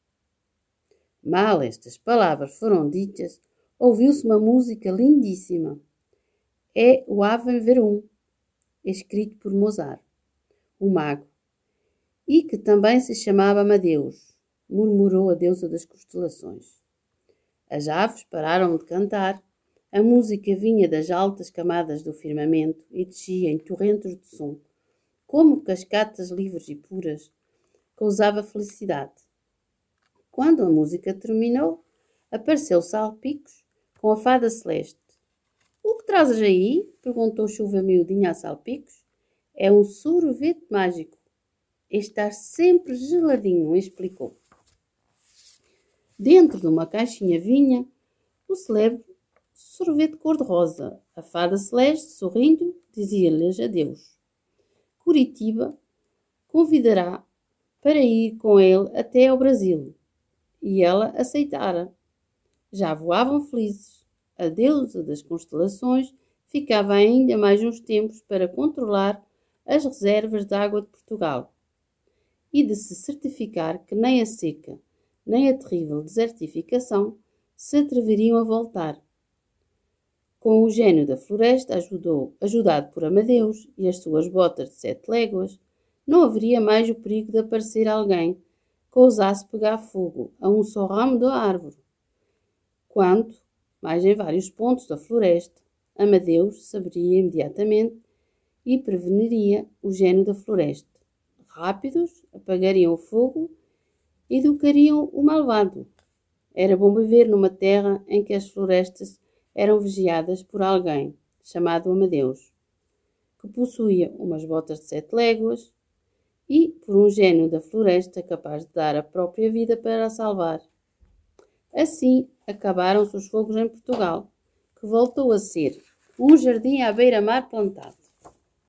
Mal estas palavras foram ditas, ouviu-se uma música lindíssima. É o Ave Verum, escrito por Mozart, o mago, e que também se chamava Amadeus, murmurou a deusa das constelações. As aves pararam de cantar, a música vinha das altas camadas do firmamento e descia em torrentes de som, como cascatas livres e puras, causava felicidade. Quando a música terminou, apareceu Salpicos com a fada celeste. O que trazes aí? Perguntou Chuva Miudinha a Salpicos. É um sorvete mágico. Está sempre geladinho, explicou. Dentro de uma caixinha vinha o célebre sorvete cor-de-rosa. A fada celeste, sorrindo, dizia-lhes adeus. Curitiba convidará para ir com ele até ao Brasil. E ela aceitara. Já voavam felizes. A deusa das constelações ficava ainda mais uns tempos para controlar as reservas de água de Portugal e de se certificar que nem a seca, nem a terrível desertificação se atreveriam a voltar. Com o gênio da floresta, ajudou, ajudado por Amadeus e as suas botas de sete léguas, não haveria mais o perigo de aparecer alguém que ousasse pegar fogo a um só ramo da árvore. Quanto, mais em vários pontos da floresta, Amadeus saberia imediatamente e preveniria o gênio da floresta. Rápidos, apagariam o fogo e educariam o malvado. Era bom viver numa terra em que as florestas eram vigiadas por alguém, chamado Amadeus, que possuía umas botas de sete léguas, e por um gênio da floresta capaz de dar a própria vida para a salvar. Assim acabaram-se os fogos em Portugal, que voltou a ser um jardim à beira-mar plantado.